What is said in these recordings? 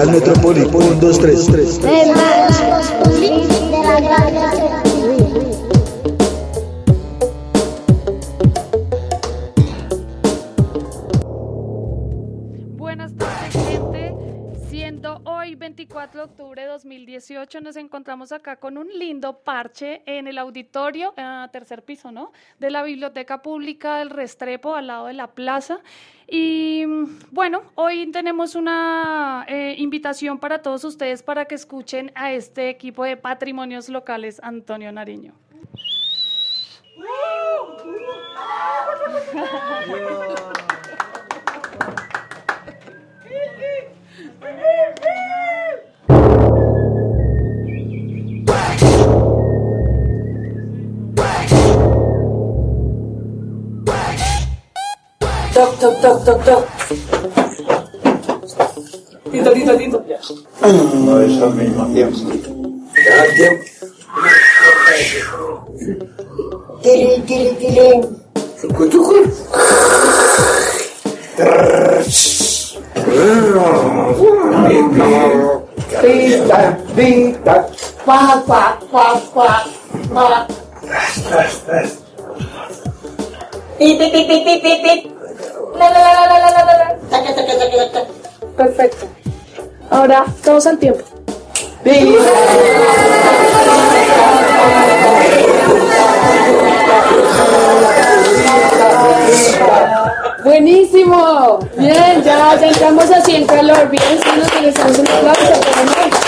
Gran Metrópoli, 1, 2, 3. Buenas tardes, gente. Siendo hoy 24 de octubre de 2018, nos encontramos acá con un lindo parche en el auditorio, tercer piso, ¿no?, de la Biblioteca Pública del Restrepo, al lado de la plaza. Y bueno, hoy tenemos una invitación para todos ustedes para que escuchen a este equipo de patrimonios locales, Antonio Nariño. Toc, toc, toc, toc, toc. Tito. No es al mismo tiempo. Ya, tiempo. Tili. Chucu. Pita. Cuac. Pip. La. Taca. Perfecto. Ahora, todos al tiempo. Buenísimo. Bien, ya entramos así en calor. Bien, sí, nos regresamos un aplauso, pero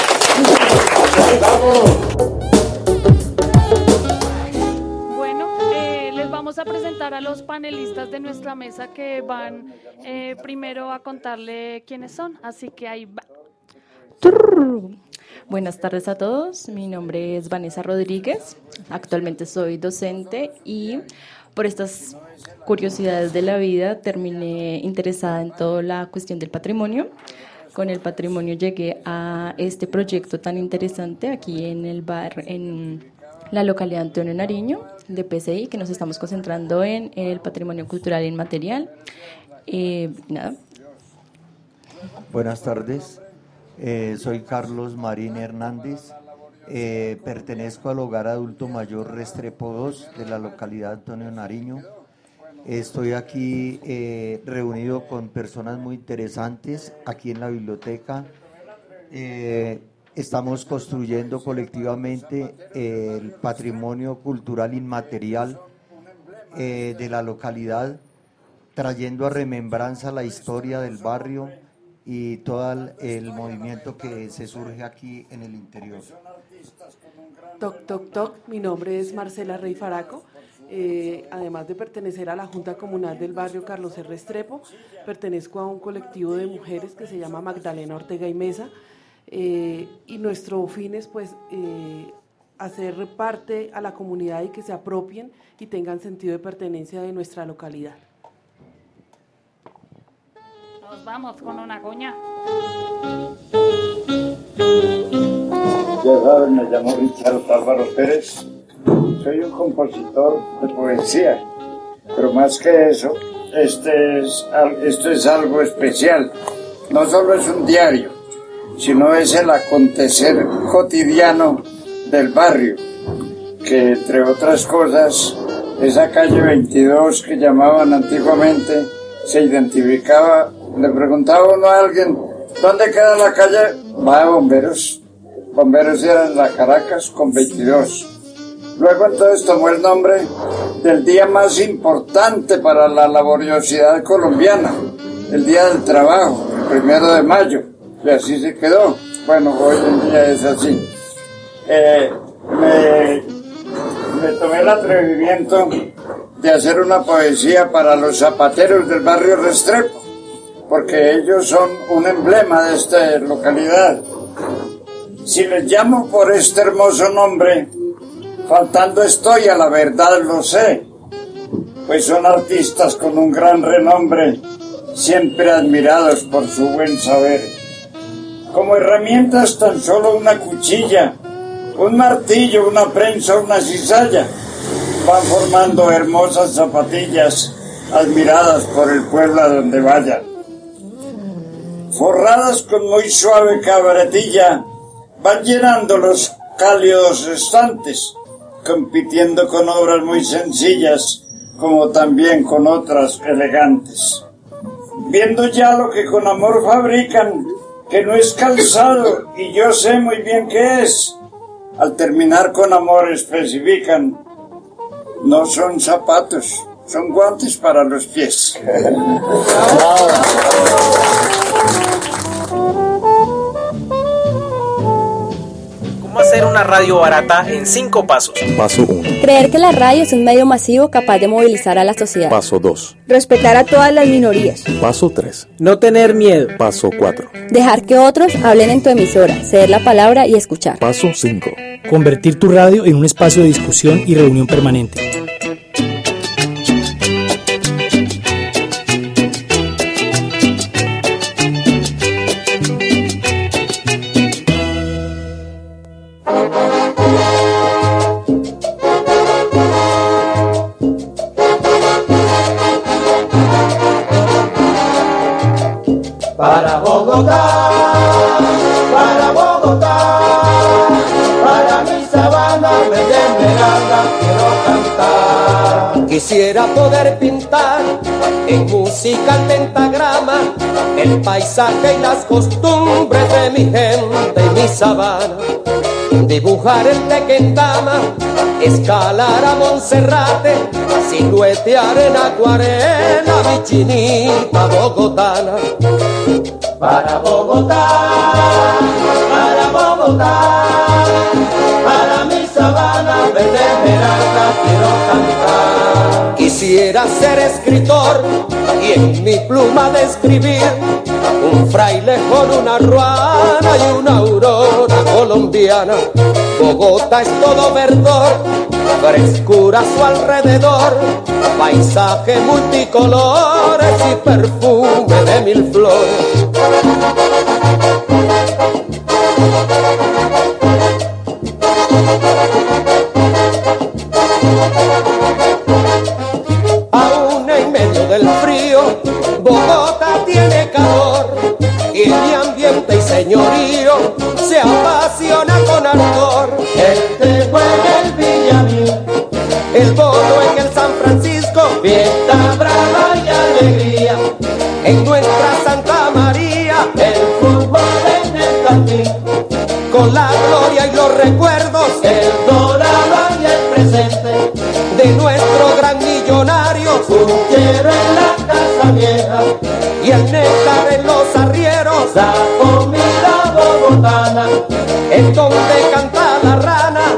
no. Bueno, les vamos a presentar a los panelistas de nuestra mesa que van primero a contarle quiénes son. Así que ahí va. Buenas tardes a todos, mi nombre es Vanessa Rodríguez, actualmente soy docente y por estas curiosidades de la vida terminé interesada en toda la cuestión del patrimonio. Con el patrimonio llegué a este proyecto tan interesante aquí en el bar, en la localidad de Antonio Nariño, de PCI, que nos estamos concentrando en el patrimonio cultural e inmaterial. Buenas tardes. Soy Carlos Marín Hernández, pertenezco al Hogar Adulto Mayor Restrepo 2 de la localidad de Antonio Nariño. Estoy aquí reunido con personas muy interesantes aquí en la biblioteca. Estamos construyendo colectivamente el patrimonio cultural inmaterial de la localidad, trayendo a remembranza la historia del barrio y todo el movimiento que se surge aquí en el interior. Toc, mi nombre es Marcela Rey Faraco. Además de pertenecer a la Junta Comunal del barrio Carlos R. Restrepo, pertenezco a un colectivo de mujeres que se llama Magdalena Ortega y Mesa, y nuestro fin es hacer parte a la comunidad y que se apropien y tengan sentido de pertenencia de nuestra localidad. Nos vamos con una coña. Ya saben, me llamo Richard Álvaro Pérez, soy un compositor de poesía, pero más que eso, esto es algo especial. No solo es un diario, sino es el acontecer cotidiano del barrio, que entre otras cosas, esa calle 22 que llamaban antiguamente, se identificaba. Le preguntaba uno a alguien, ¿dónde queda la calle? Va a Bomberos. Bomberos era en la Caracas con 22. Luego entonces tomó el nombre del día más importante para la laboriosidad colombiana, el Día del Trabajo, el 1 de mayo, y así se quedó. Bueno, hoy en día es así. Me tomé el atrevimiento de hacer una poesía para los zapateros del barrio Restrepo, porque ellos son un emblema de esta localidad. Si les llamo por este hermoso nombre, faltando estoy a la verdad, lo sé, pues son artistas con un gran renombre, siempre admirados por su buen saber. Como herramientas tan solo una cuchilla, un martillo, una prensa, una cizalla, van formando hermosas zapatillas admiradas por el pueblo a donde vayan. forradas con muy suave cabretilla, van llenando los cálidos estantes, compitiendo con obras muy sencillas, como también con otras elegantes. Viendo ya lo que con amor fabrican, que no es calzado, y yo sé muy bien qué es, al terminar con amor especifican, no son zapatos, son guantes para los pies. ¿Cómo hacer una radio barata en 5 pasos? Paso 1. Creer que la radio es un medio masivo capaz de movilizar a la sociedad. Paso 2. Respetar a todas las minorías. Paso 3. No tener miedo. Paso 4. Dejar que otros hablen en tu emisora, ceder la palabra y escuchar. Paso 5. Convertir tu radio en un espacio de discusión y reunión permanente. Para Bogotá, para mi sabana verde esmeralda quiero cantar. Quisiera poder pintar en música el pentagrama, el paisaje y las costumbres de mi gente y mi sabana. Dibujar el Tequendama, escalar a Monserrate, siluetear en acuarela mi chinita bogotana. Para Bogotá, para mi sabana verde esmeralda quiero cantar. Quisiera ser escritor y en mi pluma de escribir un fraile con una ruana y una aurora colombiana. Bogotá es todo verdor, frescura a su alrededor, paisaje multicolores y perfume de 1000 flores. Aún en medio del frío, Bogotá tiene calor y mi ambiente y señorío se apasiona con ardor. El tejo en el Villamil, el bolo en el San Francisco, fiesta brava y alegría. En nuestra Santa María, el fútbol en el Campín, con la gloria y los recuerdos, el dorado y el presente de nuestro gran millonario, Suchero en la Casa Vieja y el néctar en los arrieros, la comida bogotana, en donde canta la rana.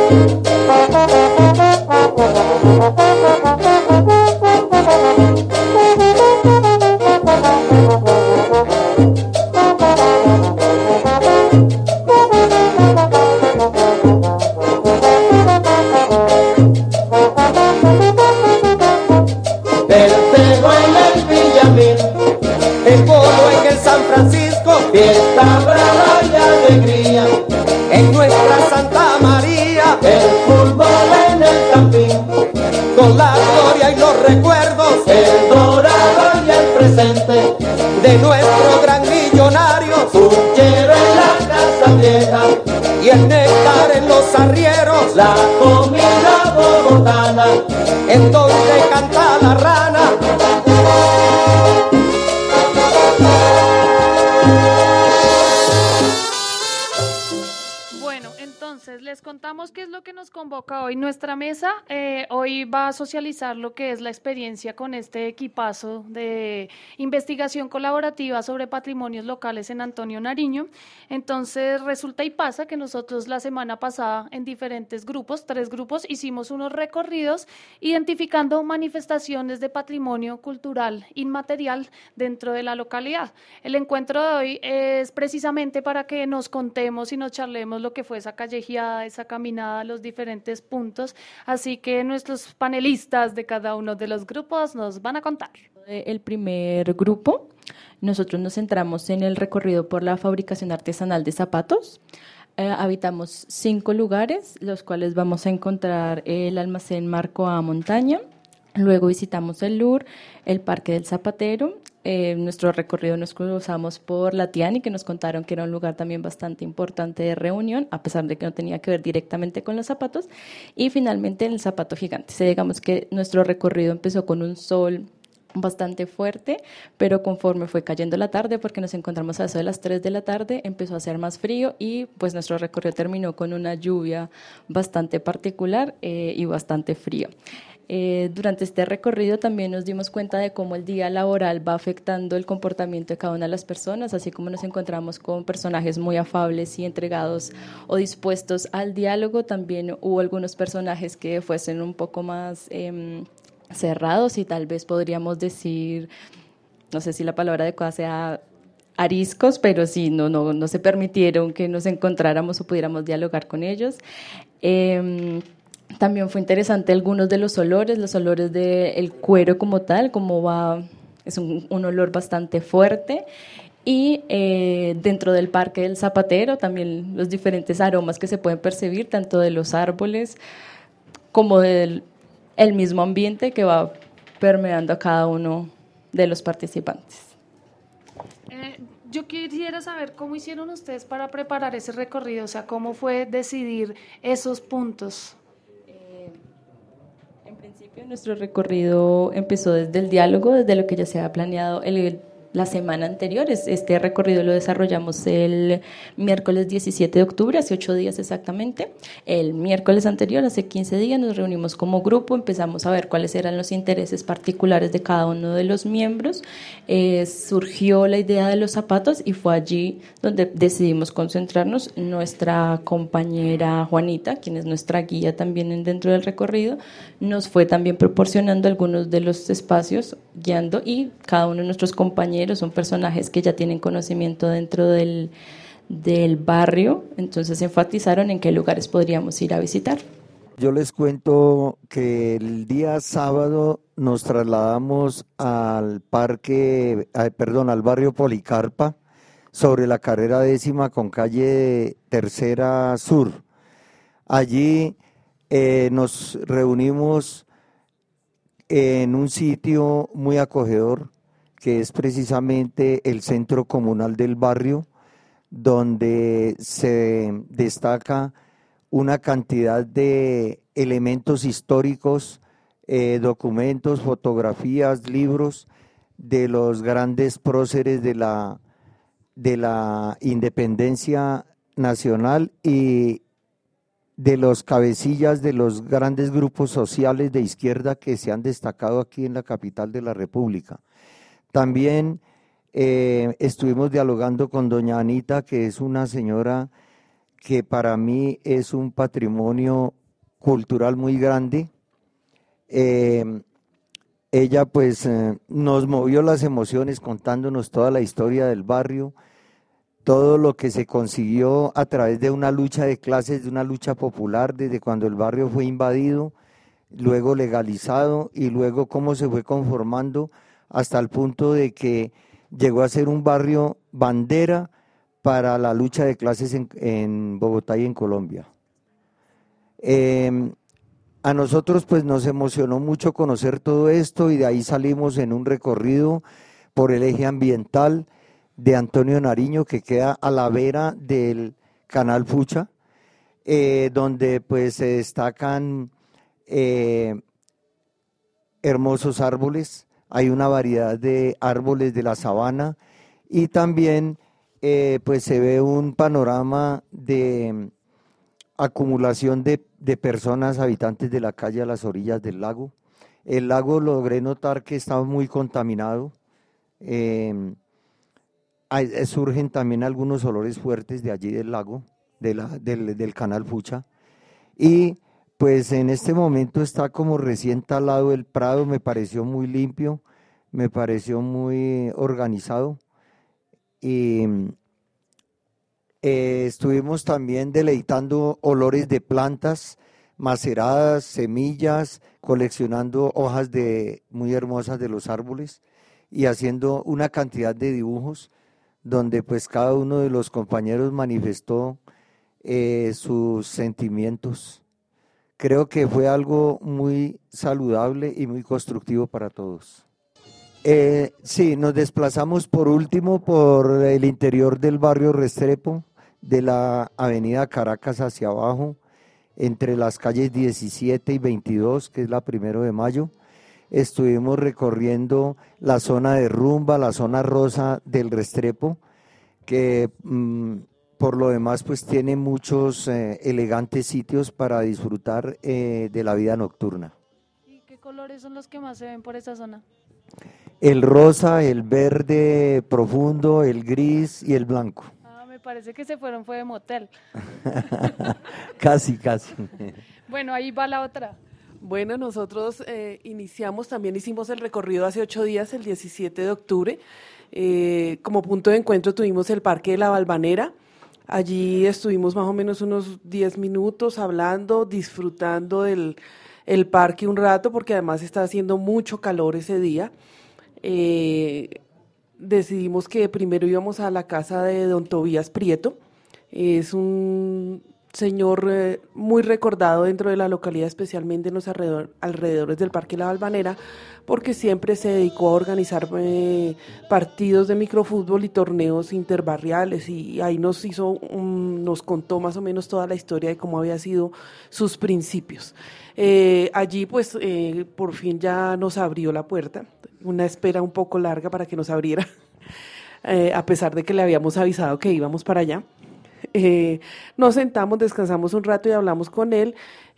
Fiesta brava y alegría en nuestra Santa María, el fútbol en el Campín, con la gloria y los recuerdos, el dorado y el presente de nuestro gran millonario, Suchero en la Casa Vieja y el néctar en los arrieros, la comida bogotana, en donde canta la rana. Les contamos qué es lo que nos convoca hoy nuestra mesa. Hoy va a socializar lo que es la experiencia con este equipazo de investigación colaborativa sobre patrimonios locales en Antonio Nariño. Entonces resulta y pasa que nosotros la semana pasada en diferentes grupos, 3 grupos, hicimos unos recorridos identificando manifestaciones de patrimonio cultural inmaterial dentro de la localidad. El encuentro de hoy es precisamente para que nos contemos y nos charlemos lo que fue esa callejeada, esa caminada, los diferentes puntos. Así que nuestros panelistas de cada uno de los grupos nos van a contar. El primer grupo, nosotros nos centramos en el recorrido por la fabricación artesanal de zapatos. Habitamos 5 lugares, los cuales vamos a encontrar el almacén Marco A Montaña, Luego visitamos el Louvre, el Parque del Zapatero. Nuestro recorrido nos cruzamos por la Tiani, que nos contaron que era un lugar también bastante importante de reunión, a pesar de que no tenía que ver directamente con los zapatos. Y finalmente el Zapato Gigante. Digamos que nuestro recorrido empezó con un sol bastante fuerte, pero conforme fue cayendo la tarde, porque nos encontramos a eso de las 3 de la tarde, empezó a hacer más frío y pues nuestro recorrido terminó con una lluvia bastante particular y bastante frío. Durante este recorrido también nos dimos cuenta de cómo el día laboral va afectando el comportamiento de cada una de las personas, así como nos encontramos con personajes muy afables y entregados o dispuestos al diálogo. También hubo algunos personajes que fuesen un poco más cerrados y tal vez podríamos decir, no sé si la palabra adecuada sea ariscos, pero sí, no se permitieron que nos encontráramos o pudiéramos dialogar con ellos. También fue interesante algunos de los olores del cuero como tal, es un olor bastante fuerte. Y dentro del Parque del Zapatero también los diferentes aromas que se pueden percibir, tanto de los árboles como del el mismo ambiente que va permeando a cada uno de los participantes. Yo quisiera saber cómo hicieron ustedes para preparar ese recorrido, o sea, cómo fue decidir esos puntos. En principio, nuestro recorrido empezó desde el diálogo, desde lo que ya se había planeado la semana anterior. Este recorrido lo desarrollamos el miércoles 17 de octubre, hace 8 días exactamente. El miércoles anterior, hace 15 días, nos reunimos como grupo, empezamos a ver cuáles eran los intereses particulares de cada uno de los miembros. Surgió la idea de los zapatos y fue allí donde decidimos concentrarnos. Nuestra compañera Juanita, quien es nuestra guía también dentro del recorrido, nos fue también proporcionando algunos de los espacios, guiando, y cada uno de nuestros compañeros son personajes que ya tienen conocimiento dentro del barrio, entonces enfatizaron en qué lugares podríamos ir a visitar. Yo les cuento que el día sábado nos trasladamos al barrio Policarpa, sobre la carrera 10ª con calle Tercera Sur. Allí nos reunimos en un sitio muy acogedor, que es precisamente el centro comunal del barrio, donde se destaca una cantidad de elementos históricos, documentos, fotografías, libros de los grandes próceres de la independencia nacional y de los cabecillas de los grandes grupos sociales de izquierda que se han destacado aquí en la capital de la República. También estuvimos dialogando con doña Anita, que es una señora que para mí es un patrimonio cultural muy grande. Ella pues nos movió las emociones contándonos toda la historia del barrio, todo lo que se consiguió a través de una lucha de clases, de una lucha popular desde cuando el barrio fue invadido, luego legalizado y luego cómo se fue conformando hasta el punto de que llegó a ser un barrio bandera para la lucha de clases en Bogotá y en Colombia. A nosotros pues nos emocionó mucho conocer todo esto y de ahí salimos en un recorrido por el eje ambiental de Antonio Nariño, que queda a la vera del Canal Fucha, donde pues se destacan hermosos árboles. Hay una variedad de árboles de la sabana y también pues se ve un panorama de acumulación de personas habitantes de la calle a las orillas del lago. El lago logré notar que estaba muy contaminado, surgen también algunos olores fuertes de allí del lago, del Canal Fucha, y pues en este momento está como recién talado el prado, me pareció muy limpio, me pareció muy organizado y estuvimos también deleitando olores de plantas maceradas, semillas, coleccionando hojas muy hermosas de los árboles y haciendo una cantidad de dibujos donde pues cada uno de los compañeros manifestó sus sentimientos. creo que fue algo muy saludable y muy constructivo para todos. Sí, nos desplazamos por último por el interior del barrio Restrepo, de la avenida Caracas hacia abajo, entre las calles 17 y 22, que es la 1 de Mayo. Estuvimos recorriendo la zona de rumba, la zona rosa del Restrepo, que por lo demás pues tiene muchos elegantes sitios para disfrutar de la vida nocturna. ¿Y qué colores son los que más se ven por esa zona? El rosa, el verde profundo, el gris y el blanco. Me parece que fue de motel. Casi. Bueno, ahí va la otra. Bueno, nosotros también hicimos el recorrido hace 8 días, el 17 de octubre. Como punto de encuentro tuvimos el Parque de la Balvanera. Allí estuvimos más o menos unos 10 minutos hablando, disfrutando del parque un rato, porque además está haciendo mucho calor ese día. Decidimos que primero íbamos a la casa de don Tobías Prieto. Es un señor muy recordado dentro de la localidad, especialmente en los alrededores del Parque La Balvanera, porque siempre se dedicó a organizar partidos de microfútbol y torneos interbarriales, y ahí nos contó más o menos toda la historia de cómo había sido sus principios. Allí pues por fin ya nos abrió la puerta, una espera un poco larga para que nos abriera, a pesar de que le habíamos avisado que íbamos para allá. Nos sentamos, descansamos un rato y hablamos con él,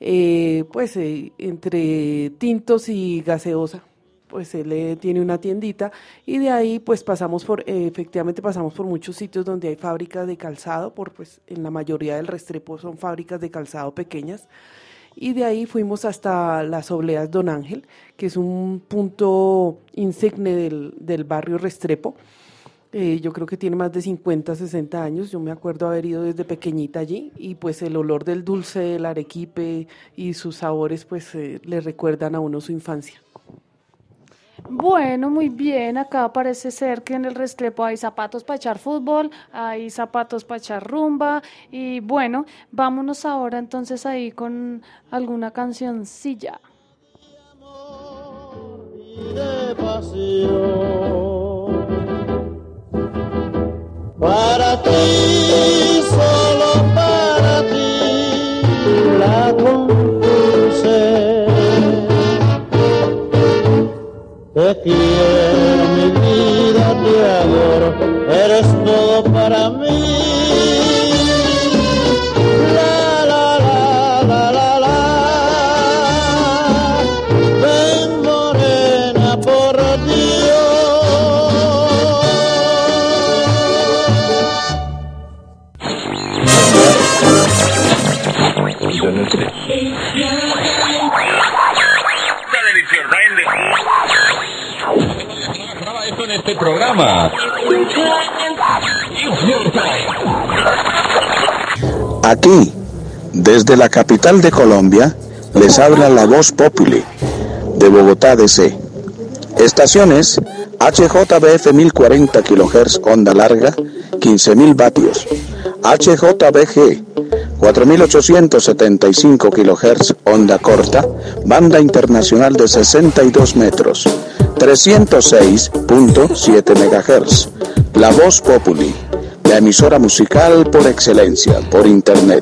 entre tintos y gaseosa. Pues él tiene una tiendita, y de ahí pues efectivamente pasamos por muchos sitios donde hay fábricas de calzado, en la mayoría del Restrepo son fábricas de calzado pequeñas, y de ahí fuimos hasta las Obleas Don Ángel, que es un punto insigne del barrio Restrepo. Yo creo que tiene más de 50, 60 años, yo me acuerdo haber ido desde pequeñita allí, y pues el olor del dulce, del arequipe y sus sabores le recuerdan a uno su infancia. Bueno, muy bien, acá parece ser que en el Restrepo hay zapatos para echar fútbol, hay zapatos para echar rumba, y bueno, vámonos ahora entonces ahí con alguna cancioncilla. De pasión, para ti, solo para ti, la compuse. Te quiero, mi vida, te adoro, eres todo para mí. La, la, la, la, la, la. Ven, morena, por en este programa. Aquí, desde la capital de Colombia, les habla la Voz Populi de Bogotá DC. Estaciones HJBF 1040 kHz onda larga, 15.000 vatios. HJBG 4.875 kHz onda corta, banda internacional de 62 metros. 306.7 MHz. La Voz Populi, la emisora musical por excelencia, por internet.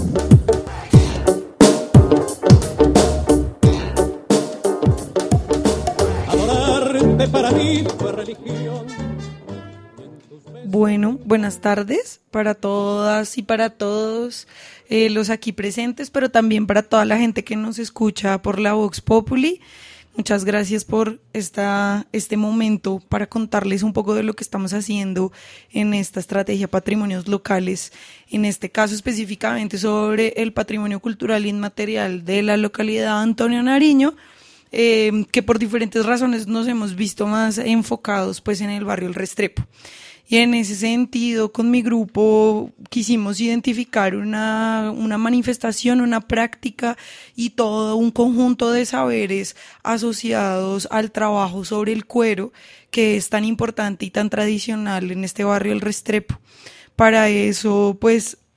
Adorarte para mí fue religión. Bueno, buenas tardes para todas y para todos los aquí presentes, pero también para toda la gente que nos escucha por la Vox Populi. Muchas gracias por este momento para contarles un poco de lo que estamos haciendo en esta estrategia Patrimonios Locales, en este caso específicamente sobre el patrimonio cultural inmaterial de la localidad de Antonio Nariño, que por diferentes razones nos hemos visto más enfocados pues en el barrio El Restrepo. Y en ese sentido, con mi grupo quisimos identificar una manifestación, una práctica y todo un conjunto de saberes asociados al trabajo sobre el cuero, que es tan importante y tan tradicional en este barrio El Restrepo. Para eso, pues,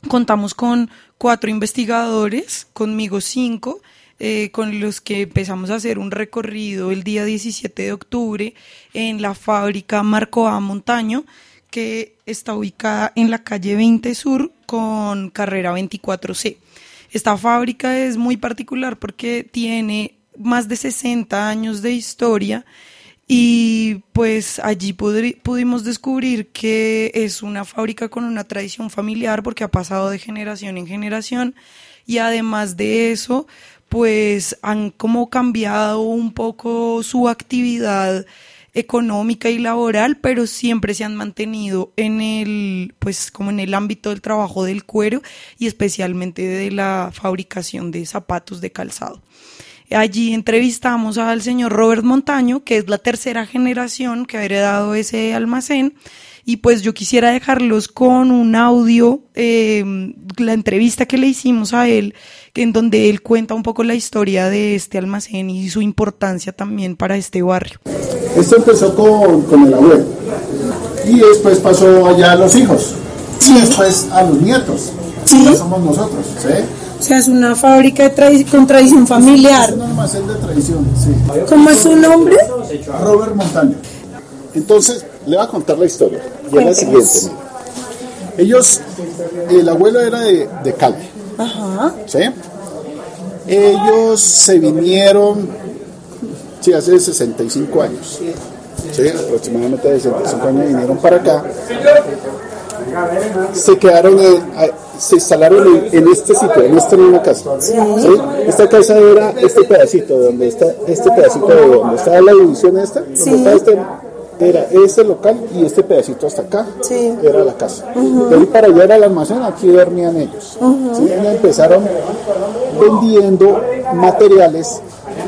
contamos con 4 investigadores, conmigo 5, con los que empezamos a hacer un recorrido el día 17 de octubre en la fábrica Marco A. Montaño, que está ubicada en la calle 20 Sur con carrera 24C. Esta fábrica es muy particular porque tiene más de 60 años de historia y pues allí pudimos descubrir que es una fábrica con una tradición familiar porque ha pasado de generación en generación, y además de eso pues han como cambiado un poco su actividad económica y laboral, pero siempre se han mantenido en el, pues como en el ámbito del trabajo del cuero y especialmente de la fabricación de zapatos de calzado. Allí entrevistamos al señor Robert Montaño, que es la tercera generación que ha heredado ese almacén, y pues yo quisiera dejarlos con un audio, la entrevista que le hicimos a él, en donde él cuenta un poco la historia de este almacén y su importancia también para este barrio. Esto empezó con el abuelo y después pasó allá a los hijos y después a los nietos. Sí. Ya somos nosotros, ¿sí? O sea, es una fábrica con tradición familiar. Es un almacén de tradición, sí. ¿Cómo es su nombre? Robert Montaño. Entonces, le voy a contar la historia. Y es la siguiente, mira. Ellos, el abuelo era de Cali. Ajá. ¿Sí? Ellos se vinieron, sí, hace 65 años. Sí, aproximadamente de 65 años vinieron para acá. Se quedaron, se instalaron en este sitio, en esta misma casa. ¿Sí? Esta casa era este pedacito, donde está este pedacito de donde está la división esta, donde está era este local y este pedacito hasta acá era la casa. De ahí para allá era el almacén, aquí dormían ellos. ¿Sí? Y empezaron vendiendo materiales.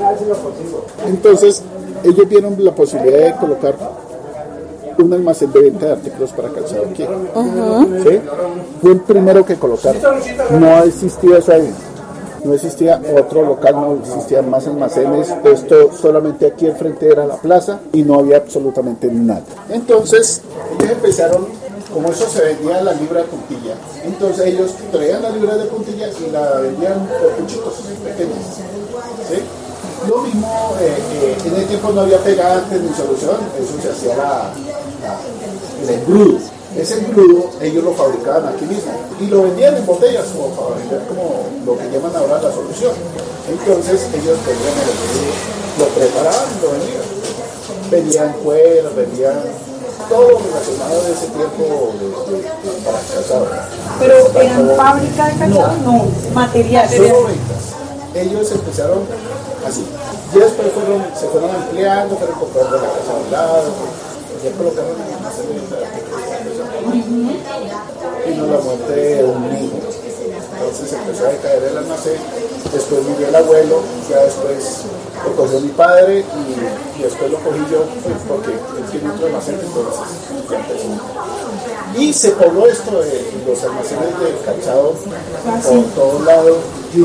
Entonces ellos vieron la posibilidad de colocar un almacén de venta de artículos para calzado aquí. ¿Sí? Fue el primero que colocaron. No existía eso ahí. No existía otro local, no existían más almacenes. Esto solamente aquí enfrente era la plaza y no había absolutamente nada. Entonces ellos empezaron, como eso se vendía la libra de puntilla, entonces ellos traían la libra de puntilla y la vendían por puchitos pequeños. ¿Sí? Lo mismo, en el tiempo no había pegantes ni solución, eso se hacía el engrudo. Ese engrudo ellos lo fabricaban aquí mismo y lo vendían en botellas como para vender como lo que llaman ahora la solución. Entonces ellos vendían el engrudo, lo preparaban y lo vendían. Vendían cuero, vendían todo relacionado de ese tiempo para calzado. ¿Pero eran fábrica de calzado? No, material. Solo ventas. Ellos empezaron así. Y después se fueron ampliando, fueron comprando la casa a un lado, ya colocaron el almacén de venta de artículos. Vino la muerte de un niño. Entonces empezó a decaer el almacén. Después murió el abuelo, ya después lo cogió mi padre y después lo cogí yo, pues, porque él tiene otro almacén, entonces ya empezó. Y se pobló esto de los almacenes de calzado por todos lados.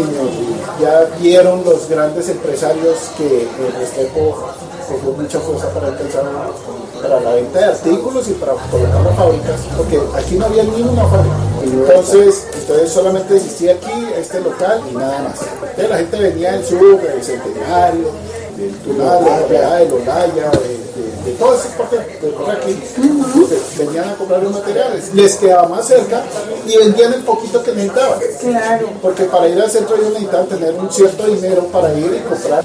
Ya vieron los grandes empresarios que el Restrepo cogió mucha fuerza para el calzado, para la venta de artículos y para colocar las fábricas, porque aquí no había ni una fábrica. Entonces solamente existía aquí este local y nada más. Entonces la gente venía del sur, del Centenario, del Tunal, del Olaya, de todo ese parte de por aquí, venían a comprar los materiales, les quedaba más cerca y vendían el poquito que necesitaban. Claro. Porque para ir al centro ellos necesitaban tener un cierto dinero para ir y comprar.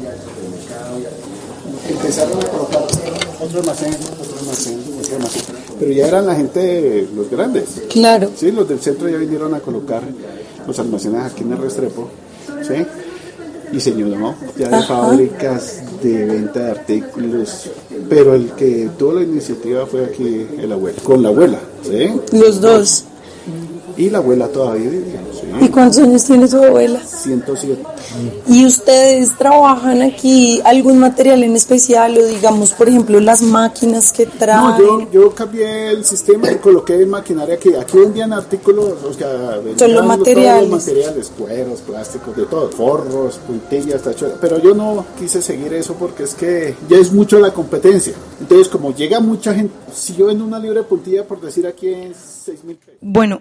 Empezaron a colocar otro almacén. Pero ya eran la gente, los grandes. Claro. Sí, los del centro ya vinieron a colocar los almacenes aquí en el Restrepo. ¿Sí? Y se llenó ya de fábricas de venta de artículos, pero el que tuvo la iniciativa fue aquí el abuelo, con la abuela, ¿sí? Los dos. Y la abuela todavía vive, ¿sí? ¿Y cuántos años tiene su abuela? 107. ¿Y ustedes trabajan aquí algún material en especial o digamos, por ejemplo, las máquinas que traen? No, yo cambié el sistema y coloqué maquinaria que aquí vendían artículos, o sea, vendían todos los materiales, cueros, plásticos, de todo, forros, puntillas, tachuelas, pero yo no quise seguir eso porque es que ya es mucho la competencia. Entonces, como llega mucha gente, si yo vendo una libra de puntilla, por decir aquí es 6,000 pesos. Bueno,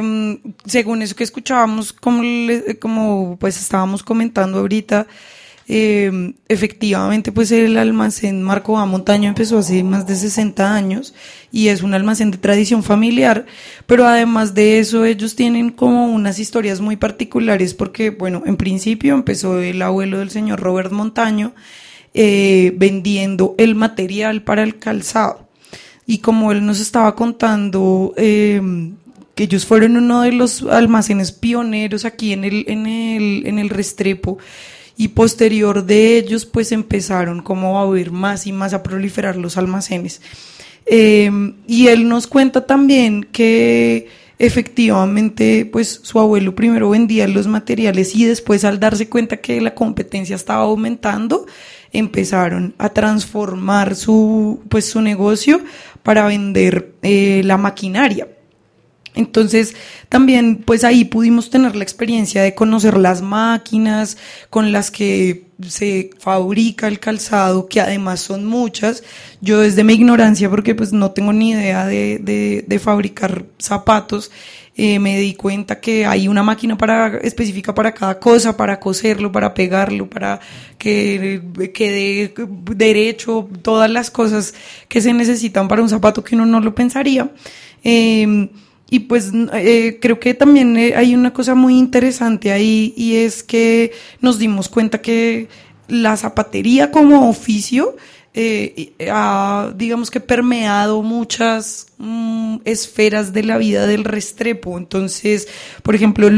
según eso que escuchábamos, como pues estábamos comentando ahorita, efectivamente pues el almacén Marco A. Montaño empezó hace más de 60 años y es un almacén de tradición familiar, pero además de eso ellos tienen como unas historias muy particulares porque, bueno, en principio empezó el abuelo del señor Robert Montaño vendiendo el material para el calzado, y como él nos estaba contando, que ellos fueron uno de los almacenes pioneros aquí en el Restrepo, y posterior de ellos pues empezaron como a oír más y más a proliferar los almacenes. Y él nos cuenta también que efectivamente pues su abuelo primero vendía los materiales y después, al darse cuenta que la competencia estaba aumentando, empezaron a transformar su negocio para vender la maquinaria. Entonces también pues ahí pudimos tener la experiencia de conocer las máquinas con las que se fabrica el calzado, que además son muchas. Yo, desde mi ignorancia, porque pues no tengo ni idea de fabricar zapatos, me di cuenta que hay una máquina específica para cada cosa, para coserlo, para pegarlo, para que quede derecho, todas las cosas que se necesitan para un zapato que uno no lo pensaría. Y pues creo que también hay una cosa muy interesante ahí, y es que nos dimos cuenta que la zapatería como oficio ha, digamos que, permeado muchas esferas de la vida del Restrepo. Entonces, por ejemplo,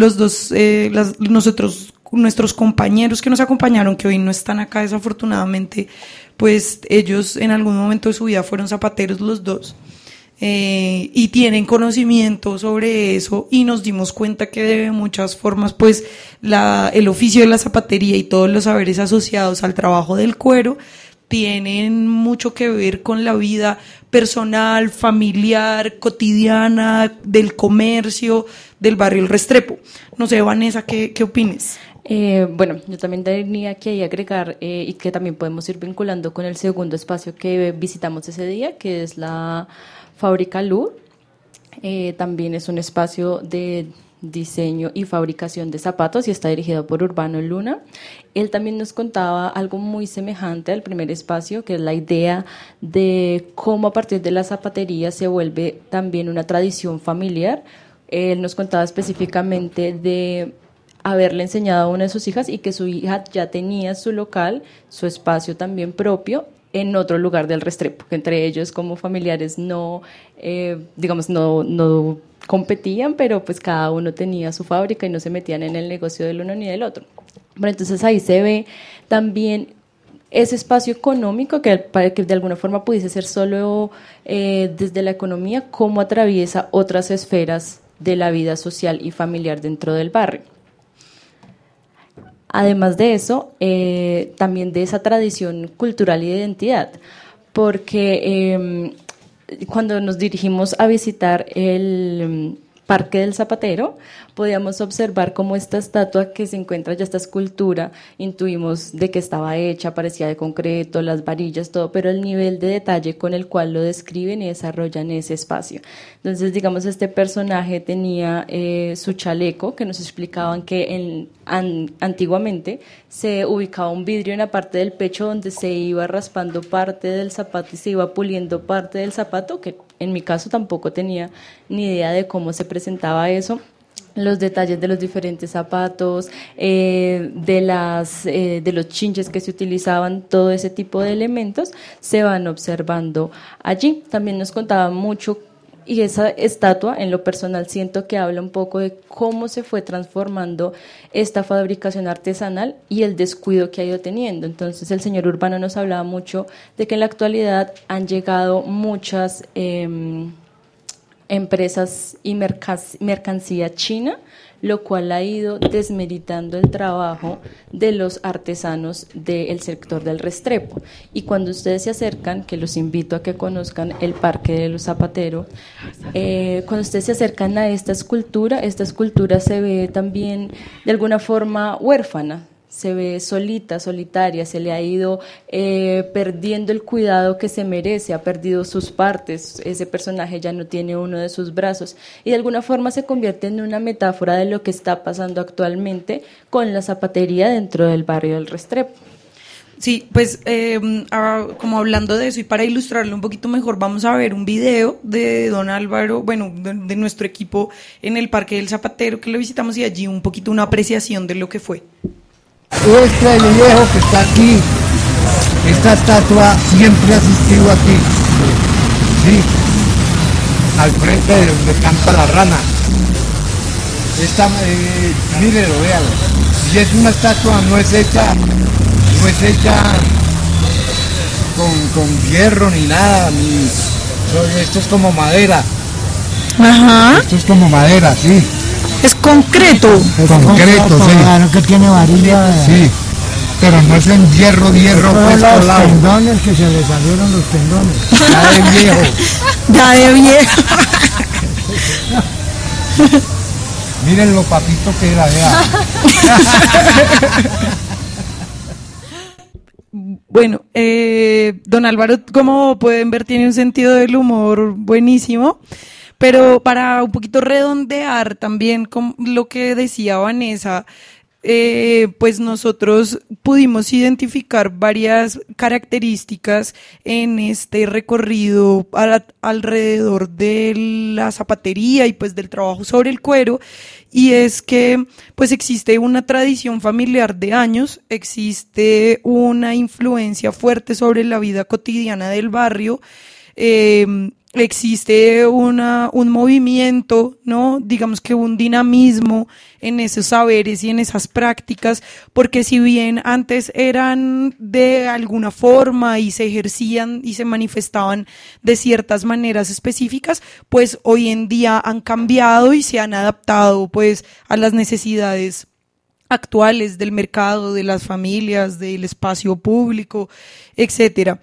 nuestros compañeros que nos acompañaron, que hoy no están acá desafortunadamente, pues ellos en algún momento de su vida fueron zapateros los dos. Y tienen conocimiento sobre eso, y nos dimos cuenta que de muchas formas pues el oficio de la zapatería y todos los saberes asociados al trabajo del cuero tienen mucho que ver con la vida personal, familiar, cotidiana, del comercio, del barrio El Restrepo. No sé, Vanessa, ¿qué opines? Bueno, yo también tenía que agregar, y que también podemos ir vinculando con el segundo espacio que visitamos ese día, que es la Fábrica Lu. También es un espacio de diseño y fabricación de zapatos y está dirigido por Urbano Luna. Él también nos contaba algo muy semejante al primer espacio, que es la idea de cómo a partir de la zapatería se vuelve también una tradición familiar. Él nos contaba específicamente de haberle enseñado a una de sus hijas y que su hija ya tenía su local, su espacio también propio, en otro lugar del Restrepo, que entre ellos como familiares no competían, pero pues cada uno tenía su fábrica y no se metían en el negocio del uno ni del otro. Bueno, entonces ahí se ve también ese espacio económico que de alguna forma pudiese ser solo desde la economía, cómo atraviesa otras esferas de la vida social y familiar dentro del barrio. Además de eso, también de esa tradición cultural y de identidad, porque cuando nos dirigimos a visitar el Parque del Zapatero, podíamos observar cómo esta estatua que se encuentra, ya esta escultura, intuimos de qué estaba hecha, parecía de concreto, las varillas, todo, pero el nivel de detalle con el cual lo describen y desarrollan ese espacio. Entonces, digamos, este personaje tenía su chaleco, que nos explicaban que antiguamente se ubicaba un vidrio en la parte del pecho donde se iba raspando parte del zapato y se iba puliendo parte del zapato, que en mi caso tampoco tenía ni idea de cómo se presentaba eso. Los detalles de los diferentes zapatos, de los chinches que se utilizaban, todo ese tipo de elementos se van observando allí. También nos contaba mucho, y esa estatua en lo personal siento que habla un poco de cómo se fue transformando esta fabricación artesanal y el descuido que ha ido teniendo. Entonces el señor Urbano nos hablaba mucho de que en la actualidad han llegado muchas empresas y mercancía china, lo cual ha ido desmeritando el trabajo de los artesanos del sector del Restrepo. Y cuando ustedes se acercan, que los invito a que conozcan el Parque de los Zapateros, cuando ustedes se acercan a esta escultura se ve también de alguna forma huérfana. se ve solita, solitaria, se le ha ido perdiendo el cuidado que se merece, ha perdido sus partes, ese personaje ya no tiene uno de sus brazos y de alguna forma se convierte en una metáfora de lo que está pasando actualmente con la zapatería dentro del barrio del Restrepo. Sí, pues como hablando de eso y para ilustrarlo un poquito mejor, vamos a ver un video de don Álvaro, bueno, de nuestro equipo en el Parque del Zapatero que lo visitamos y allí un poquito una apreciación de lo que fue. Este viejo que está aquí, esta estatua siempre ha existido aquí, sí, al frente de donde canta la rana. Mírelo, véalo. Y es una estatua, no es hecha con hierro ni nada, esto es como madera. Ajá. Esto es como madera, sí. Es concreto. Es concreto, sí. Claro que tiene varilla. Sí, pero no es en hierro pues los colado. tendones que se le salieron los tendones. Ya de viejo. Ya de viejo. Miren lo papito que era, vea. Bueno, don Álvaro, como pueden ver, tiene un sentido del humor buenísimo, pero para un poquito redondear también con lo que decía Vanessa, pues nosotros pudimos identificar varias características en este recorrido alrededor de la zapatería y pues del trabajo sobre el cuero, y es que pues existe una tradición familiar de años, existe una influencia fuerte sobre la vida cotidiana del barrio, existe un movimiento, ¿no? Digamos que un dinamismo en esos saberes y en esas prácticas, porque si bien antes eran de alguna forma y se ejercían y se manifestaban de ciertas maneras específicas, pues hoy en día han cambiado y se han adaptado pues a las necesidades actuales del mercado, de las familias, del espacio público, etcétera.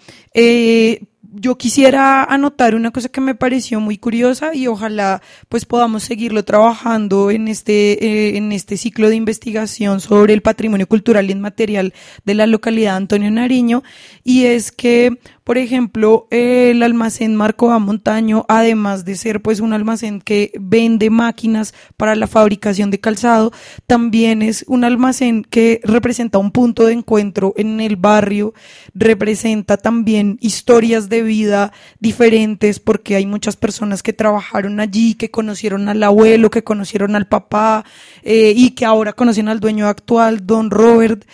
Yo quisiera anotar una cosa que me pareció muy curiosa y ojalá pues podamos seguirlo trabajando en este ciclo de investigación sobre el patrimonio cultural inmaterial de la localidad Antonio Nariño, y es que, por ejemplo, el almacén Marco A. Montaño, además de ser pues un almacén que vende máquinas para la fabricación de calzado, también es un almacén que representa un punto de encuentro en el barrio, representa también historias de vida diferentes, porque hay muchas personas que trabajaron allí, que conocieron al abuelo, que conocieron al papá y que ahora conocen al dueño actual, don Robert.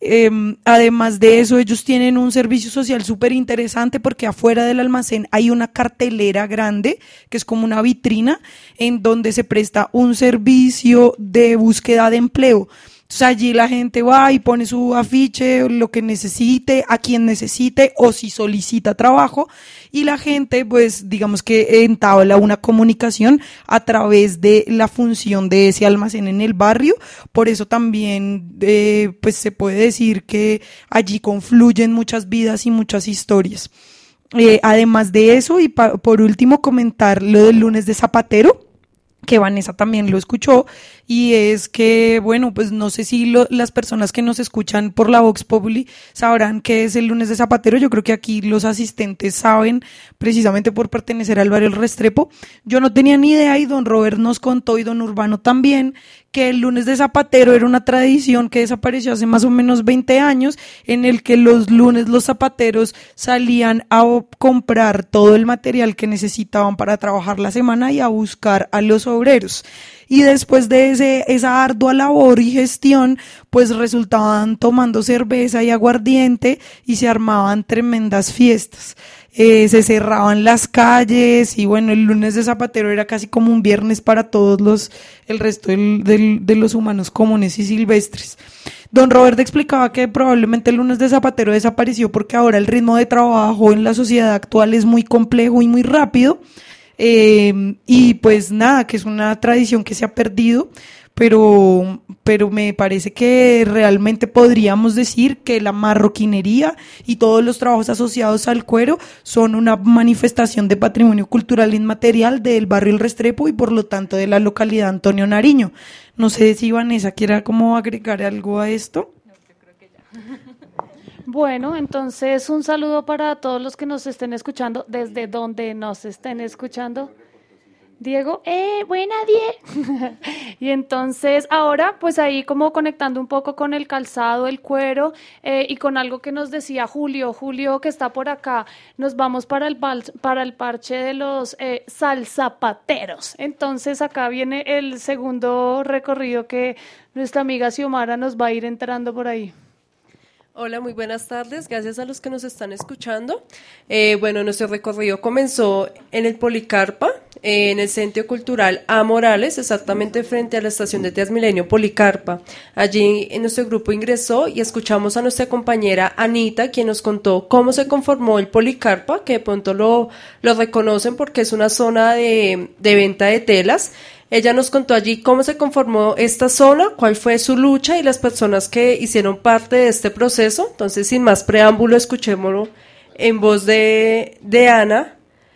Además de eso, ellos tienen un servicio social súper interesante porque afuera del almacén hay una cartelera grande que es como una vitrina en donde se presta un servicio de búsqueda de empleo. Entonces allí la gente va y pone su afiche, lo que necesite, a quien necesite o si solicita trabajo, y la gente pues digamos que entabla una comunicación a través de la función de ese almacén en el barrio. Por eso también pues se puede decir que allí confluyen muchas vidas y muchas historias. Además de eso, y por último comentar lo del lunes de Zapatero, que Vanessa también lo escuchó, y es que, bueno, pues no sé si las personas que nos escuchan por la Vox Populi sabrán qué es el lunes de Zapatero. Yo creo que aquí los asistentes saben, precisamente por pertenecer al barrio El Restrepo. Yo no tenía ni idea, y don Robert nos contó, y don Urbano también, que el lunes de Zapatero era una tradición que desapareció hace más o menos 20 años, en el que los lunes los zapateros salían a comprar todo el material que necesitaban para trabajar la semana y a buscar a los obreros. Y después de esa ardua labor y gestión, pues resultaban tomando cerveza y aguardiente y se armaban tremendas fiestas. Se cerraban las calles y bueno, el lunes de Zapatero era casi como un viernes para todos el resto de los humanos comunes y silvestres. Don Robert explicaba que probablemente el lunes de Zapatero desapareció porque ahora el ritmo de trabajo en la sociedad actual es muy complejo y muy rápido. Y pues nada, que es una tradición que se ha perdido, pero me parece que realmente podríamos decir que la marroquinería y todos los trabajos asociados al cuero son una manifestación de patrimonio cultural inmaterial del barrio El Restrepo y por lo tanto de la localidad Antonio Nariño. No sé si Vanessa quiera como agregar algo a esto. Bueno, entonces un saludo para todos los que nos estén escuchando, desde donde nos estén escuchando. Diego, buena Die. Y entonces ahora pues ahí como conectando un poco con el calzado, el cuero y con algo que nos decía Julio que está por acá, nos vamos para el parche de los salzapateros. Entonces acá viene el segundo recorrido que nuestra amiga Xiomara nos va a ir entrando por ahí. Hola, muy buenas tardes. Gracias a los que nos están escuchando. Bueno, nuestro recorrido comenzó en el Policarpa, en el Centro Cultural A. Morales, exactamente frente a la estación de Transmilenio Policarpa. Allí nuestro grupo ingresó y escuchamos a nuestra compañera Anita, quien nos contó cómo se conformó el Policarpa, que de pronto lo reconocen porque es una zona de venta de telas. Ella nos contó allí cómo se conformó esta zona, cuál fue su lucha y las personas que hicieron parte de este proceso. Entonces, sin más preámbulo, escuchémoslo en voz de Ana,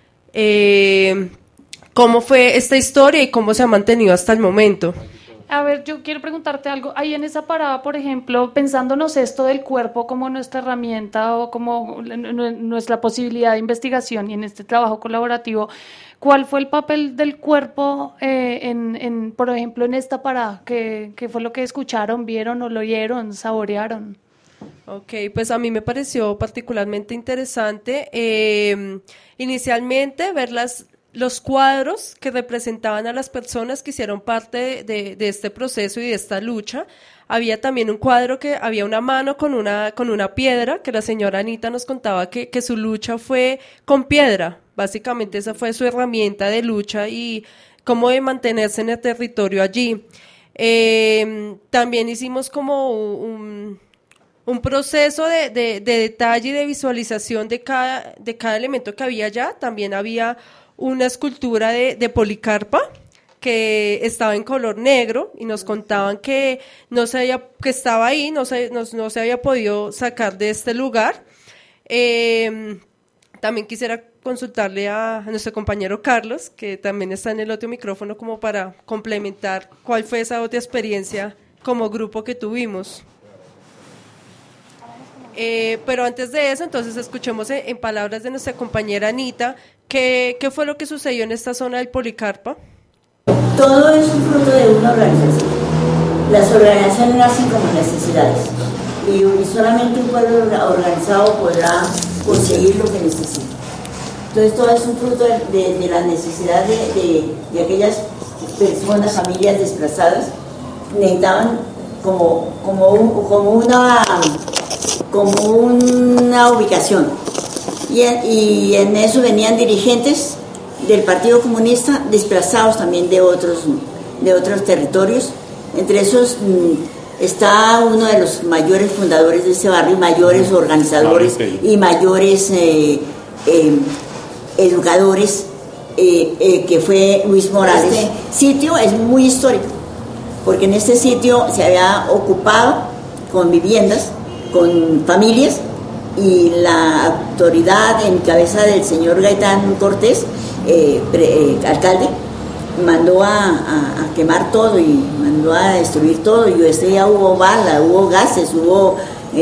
cómo fue esta historia y cómo se ha mantenido hasta el momento. A ver, yo quiero preguntarte algo. Ahí en esa parada, por ejemplo, pensándonos esto del cuerpo como nuestra herramienta o como nuestra posibilidad de investigación y en este trabajo colaborativo, ¿cuál fue el papel del cuerpo, por ejemplo, en esta parada? ¿Qué fue lo que escucharon, vieron o lo oyeron, saborearon? Ok, pues a mí me pareció particularmente interesante inicialmente ver los cuadros que representaban a las personas que hicieron parte de este proceso y de esta lucha. Había también un cuadro que había una mano con una piedra, que la señora Anita nos contaba que su lucha fue con piedra. Básicamente esa fue su herramienta de lucha y cómo de mantenerse en el territorio allí. También hicimos como un proceso de detalle y de visualización de cada elemento que había allá. También había una escultura de Policarpa que estaba en color negro y nos contaban que que estaba ahí, no se había podido sacar de este lugar. También quisiera consultarle a nuestro compañero Carlos, que también está en el otro micrófono, como para complementar cuál fue esa otra experiencia como grupo que tuvimos. Pero antes de eso, entonces escuchemos en palabras de nuestra compañera Anita, ¿qué fue lo que sucedió en esta zona del Policarpa? Todo es un fruto de una organización. Las organizaciones nacen como necesidades y solamente un pueblo organizado podrá conseguir lo que necesita. Entonces todo es un fruto de la necesidad de aquellas personas, familias desplazadas, necesitaban como una ubicación y en eso venían dirigentes del Partido Comunista desplazados también de otros territorios. Entre esos está uno de los mayores fundadores de ese barrio, mayores organizadores y mayores educadores, que fue Luis Morales. Este sitio es muy histórico porque en este sitio se había ocupado con viviendas, con familias, y la autoridad en cabeza del señor Gaitán Cortés, alcalde, mandó a quemar todo y mandó a destruir todo, y ese día hubo bala, hubo gases, hubo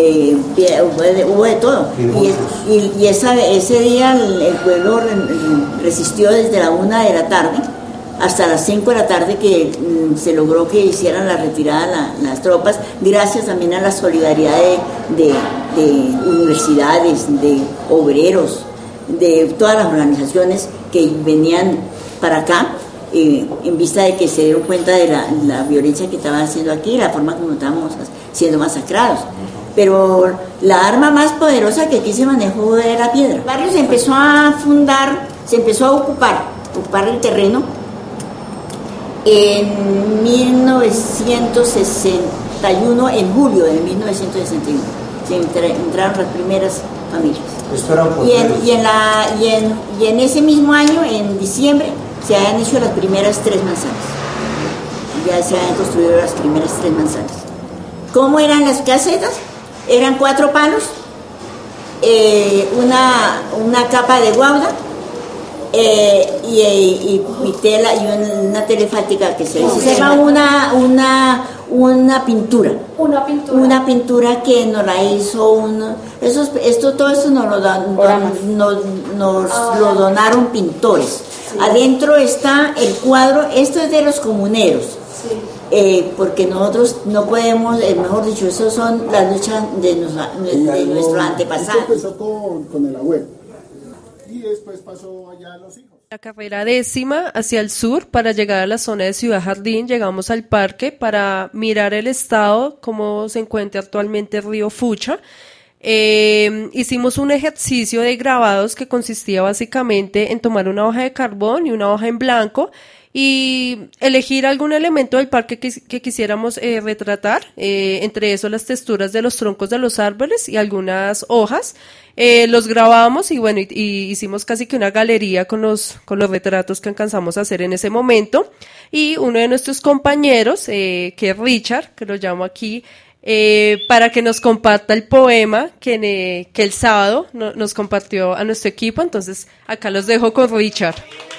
de todo, y ese día el pueblo resistió desde la 1 de la tarde hasta las 5 de la tarde, que se logró que hicieran la retirada las tropas, gracias también a la solidaridad de universidades, de obreros, de todas las organizaciones que venían para acá, en vista de que se dieron cuenta de la violencia que estaban haciendo aquí, la forma como estábamos siendo masacrados. Pero la arma más poderosa que aquí se manejó era la piedra. El barrio se empezó a fundar, se empezó a ocupar el terreno en 1961, en julio de 1961. Entraron las primeras familias. Y en ese mismo año, en diciembre, se habían hecho las primeras 3 manzanas. Ya se habían construido las primeras 3 manzanas. ¿Cómo eran las casetas? Eran 4 palos, una capa de guauda y tela y una telefática que se llama una pintura. Una pintura que nos la hizo todo esto nos lo donaron pintores. Adentro está el cuadro, esto es de los comuneros. Porque nosotros no podemos, mejor dicho, eso son las luchas de nuestros antepasados. Empezó con el abuelo y después pasó allá a los hijos. La carrera 10ª hacia el sur para llegar a la zona de Ciudad Jardín, llegamos al parque para mirar el estado, cómo se encuentra actualmente el río Fucha. Hicimos un ejercicio de grabados que consistía básicamente en tomar una hoja de carbón y una hoja en blanco y elegir algún elemento del parque que quisiéramos retratar, entre eso las texturas de los troncos de los árboles y algunas hojas. Los grabamos y bueno, y hicimos casi que una galería con los retratos que alcanzamos a hacer en ese momento. Y uno de nuestros compañeros, que es Richard, que lo llamo aquí, para que nos comparta el poema que el sábado nos compartió a nuestro equipo. Entonces, acá los dejo con Richard.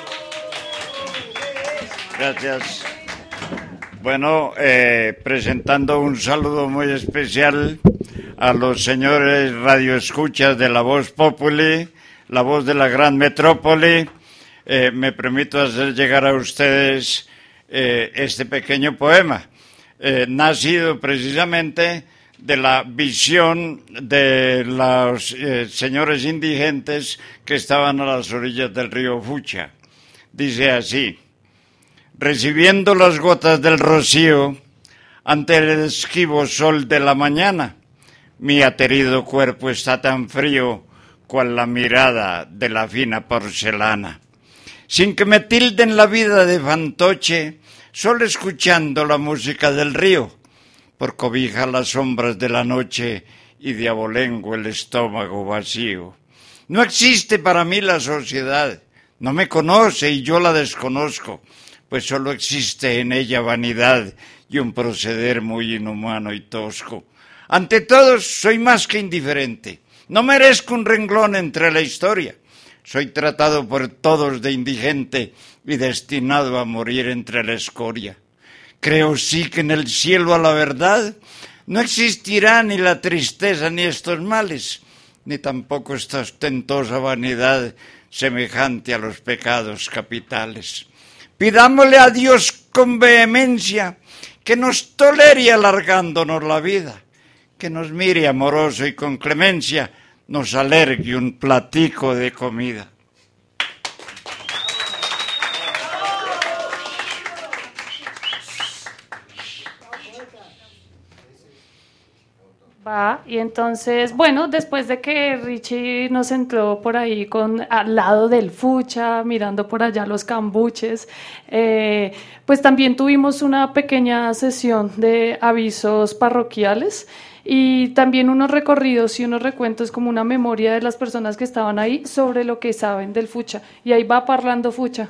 Gracias. Bueno, presentando un saludo muy especial a los señores radioescuchas de La Voz Populi, la voz de la gran metrópoli. Me permito hacer llegar a ustedes este pequeño poema, nacido precisamente de la visión de los señores indigentes que estaban a las orillas del río Fucha. Dice así: recibiendo las gotas del rocío ante el esquivo sol de la mañana, mi aterido cuerpo está tan frío cual la mirada de la fina porcelana. Sin que me tilden la vida de fantoche, solo escuchando la música del río, por cobija las sombras de la noche y de abolengo el estómago vacío. No existe para mí la sociedad, no me conoce y yo la desconozco, pues solo existe en ella vanidad y un proceder muy inhumano y tosco. Ante todos soy más que indiferente, no merezco un renglón entre la historia, soy tratado por todos de indigente y destinado a morir entre la escoria. Creo sí que en el cielo a la verdad no existirá ni la tristeza ni estos males, ni tampoco esta ostentosa vanidad semejante a los pecados capitales. Pidámosle a Dios con vehemencia que nos tolere alargándonos la vida, que nos mire amoroso y con clemencia nos alergue un platico de comida. Va, y entonces, bueno, después de que Richie nos entró por ahí al lado del Fucha, mirando por allá los cambuches, pues también tuvimos una pequeña sesión de avisos parroquiales y también unos recorridos y unos recuentos como una memoria de las personas que estaban ahí sobre lo que saben del Fucha. Y ahí va parlando Fucha.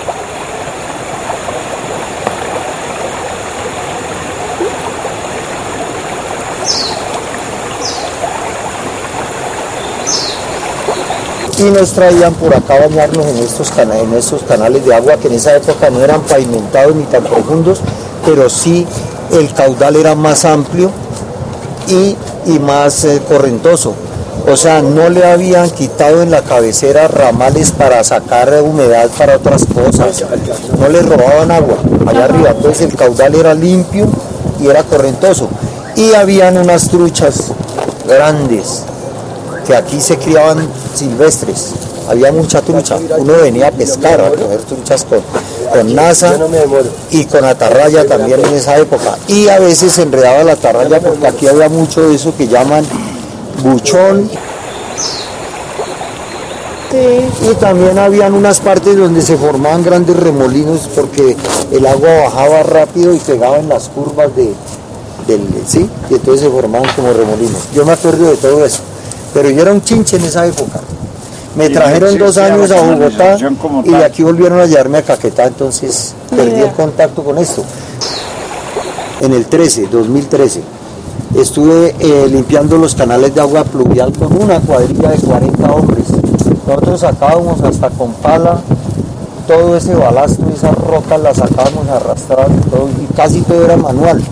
Y nos traían por acá a bañarnos en estos canales de agua que en esa época no eran pavimentados ni tan profundos, pero sí el caudal era más amplio y más correntoso. O sea, no le habían quitado en la cabecera ramales para sacar humedad para otras cosas, no le robaban agua allá arriba, entonces el caudal era limpio y era correntoso. Y habían unas truchas grandes que aquí se criaban silvestres, había mucha trucha, uno venía a pescar, a coger truchas con nasa y con atarraya también en esa época, y a veces se enredaba la atarraya porque aquí había mucho de eso que llaman buchón, y también habían unas partes donde se formaban grandes remolinos porque el agua bajaba rápido y pegaba en las curvas ¿sí? Y entonces se formaban como remolinos. Yo me acuerdo de todo eso. Pero yo era un chinche en esa época. Me trajeron 2 años a Bogotá y de aquí volvieron a llevarme a Caquetá, entonces perdí el contacto con esto. En el 2013, estuve limpiando los canales de agua pluvial con una cuadrilla de 40 hombres. nosotros sacábamos hasta con pala todo ese balasto, esas rocas las sacábamos arrastradas y casi todo era manual.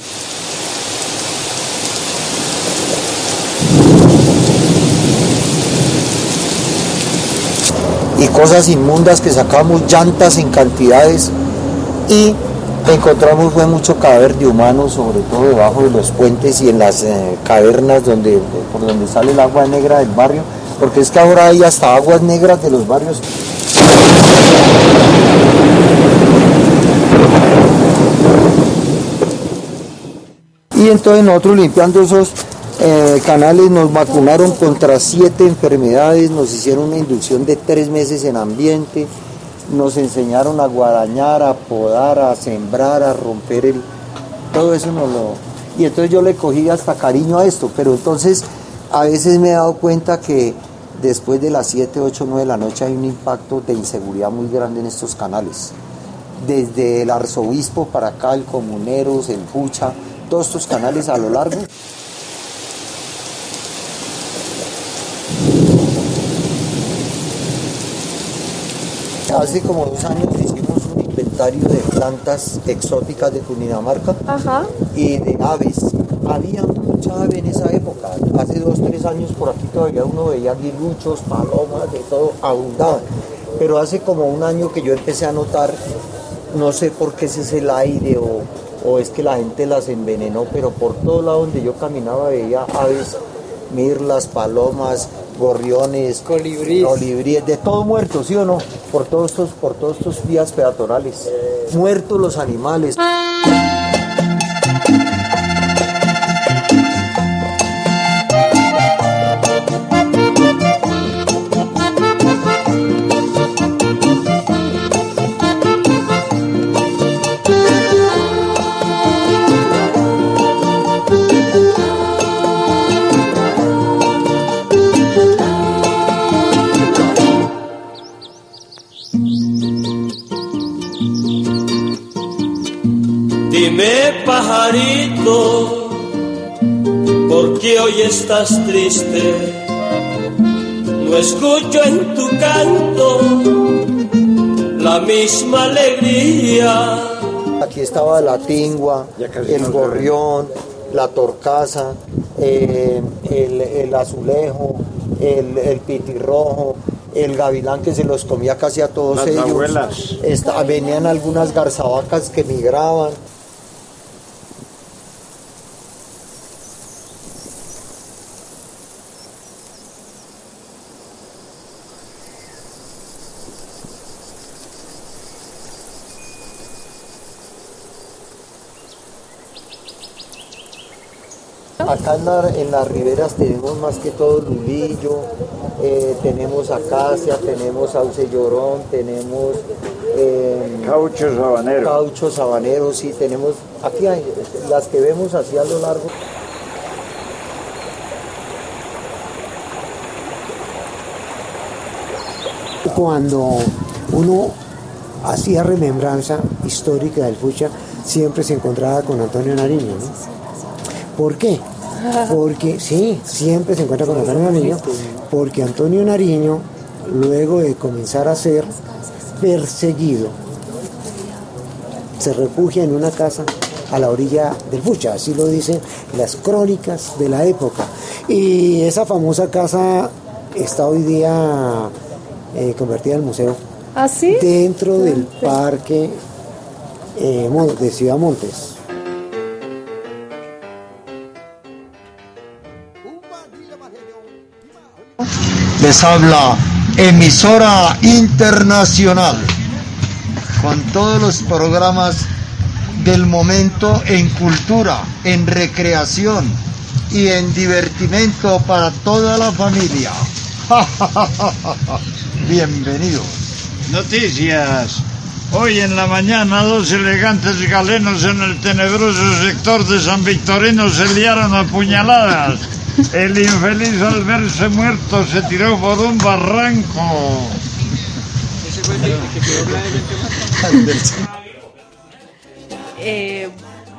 Y cosas inmundas que sacábamos, llantas en cantidades, y encontramos fue mucho cadáver de humanos, sobre todo debajo de los puentes y en las cavernas por donde sale el agua negra del barrio, porque es que ahora hay hasta aguas negras de los barrios. Y entonces nosotros limpiando esos canales nos vacunaron contra 7 enfermedades, nos hicieron una inducción de 3 meses en ambiente, nos enseñaron a guadañar, a podar, a sembrar, a romper todo eso y entonces yo le cogí hasta cariño a esto, pero entonces a veces me he dado cuenta que después de las 7, 8, 9 de la noche hay un impacto de inseguridad muy grande en estos canales, desde el arzobispo para acá, el Comuneros, el Pucha, todos estos canales a lo largo. Hace como 2 años hicimos un inventario de plantas exóticas de Cundinamarca. Ajá. Y de aves. Había mucha ave en esa época. Hace 2, 3 años por aquí todavía uno veía aguiluchos, palomas, de todo, abundaban. Pero hace como 1 año que yo empecé a notar, no sé por qué si es el aire o es que la gente las envenenó, pero por todo lado donde yo caminaba veía aves, mirlas, palomas, gorriones, colibríes, de todo muerto, ¿sí o no? Por todos estos vías peatonales, muertos los animales. Dime, pajarito, ¿por qué hoy estás triste? No escucho en tu canto la misma alegría. Aquí estaba la tingua, el gorrión, la torcaza, el azulejo, el pitirrojo, el gavilán que se los comía casi a todos las ellos. Abuelas. Venían algunas garzabacas que migraban. Acá en las riberas tenemos más que todo lulillo, tenemos acacia, tenemos sauce llorón, tenemos caucho sabanero, sí, tenemos, aquí hay las que vemos así a lo largo. Cuando uno hacía remembranza histórica del Pucha, siempre se encontraba con Antonio Nariño, ¿no? ¿Por qué? Porque sí, siempre se encuentra con Antonio Nariño, porque Antonio Nariño, luego de comenzar a ser perseguido, se refugia en una casa a la orilla del Pucha, así lo dicen las crónicas de la época. Y esa famosa casa está hoy día convertida en museo. ¿Ah, sí? Dentro del parque de Ciudad Montes. Les habla Emisora Internacional, con todos los programas del momento en cultura, en recreación y en divertimento para toda la familia. Bienvenidos. Noticias. Hoy en la mañana 2 elegantes galenos en el tenebroso sector de San Victorino se liaron a puñaladas. El infeliz al verse muerto se tiró por un barranco.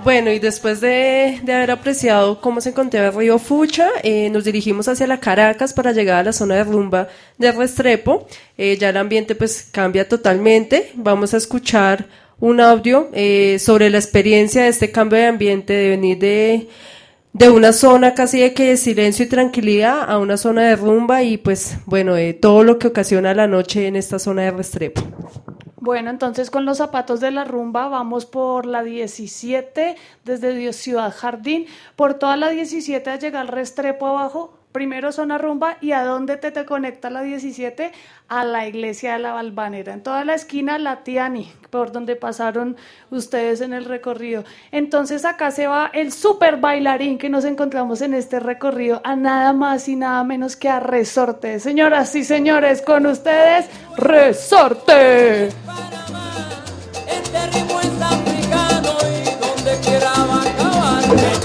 Bueno, y después de haber apreciado cómo se encontraba el río Fucha, nos dirigimos hacia la Caracas para llegar a la zona de rumba de Restrepo. Ya el ambiente pues cambia totalmente. Vamos a escuchar un audio sobre la experiencia de este cambio de ambiente, de venir de una zona casi de silencio y tranquilidad a una zona de rumba y pues bueno, todo lo que ocasiona la noche en esta zona de Restrepo. Bueno, entonces con los zapatos de la rumba vamos por la 17 desde Ciudad Jardín, por toda la 17 a llegar al Restrepo abajo, primero zona rumba y a dónde te conecta la 17 a la iglesia de la Valvanera, en toda la esquina la Tiani, por donde pasaron ustedes en el recorrido. Entonces acá se va el super bailarín que nos encontramos en este recorrido a nada más y nada menos que a Resorte. Señoras y señores, con ustedes, Resorte. Este ritmo es africano y donde quiera va a acabar.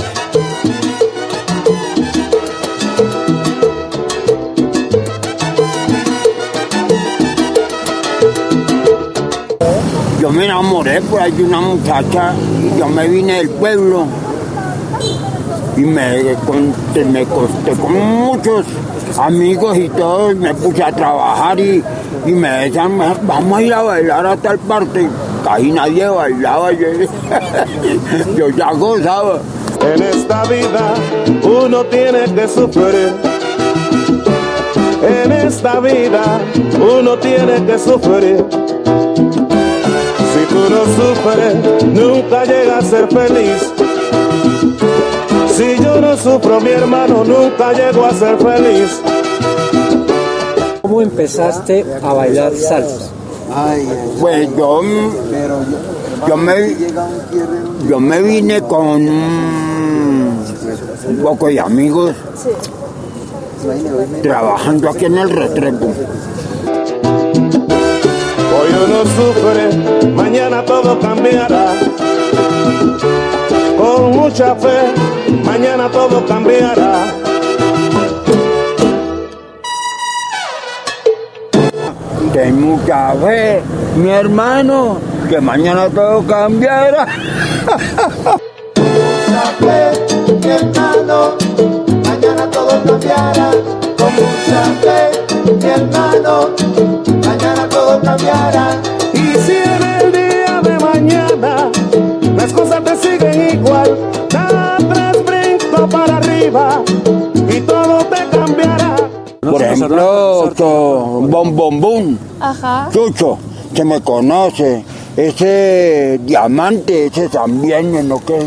Yo me enamoré por ahí de una muchacha y yo me vine del pueblo y me costé con muchos amigos y todos, me puse a trabajar y me decían, vamos a ir a bailar a tal parte. Casi nadie bailaba, yo ya gozaba. En esta vida uno tiene que sufrir. En esta vida uno tiene que sufrir. Si tú no sufres, nunca llegas a ser feliz. Si yo no sufro, mi hermano, nunca llego a ser feliz. ¿Cómo empezaste a bailar salsa? Pues yo me vine con un poco de amigos trabajando aquí en el Restrepo. Hoy uno sufre, mañana todo cambiará. Con mucha fe, mañana todo cambiará. Ten mucha fe, mi hermano, que mañana todo cambiará. Mucha fe, mi hermano, mañana todo cambiará. Con mucha fe, mi hermano, mañana todo cambiará. Y si en el día de mañana las cosas te siguen igual, da 3 brincos para arriba y todo te cambiará. Por ejemplo, Bom Bom Boom, Chucho, que me conoce, ese diamante, ese también, ¿no? Que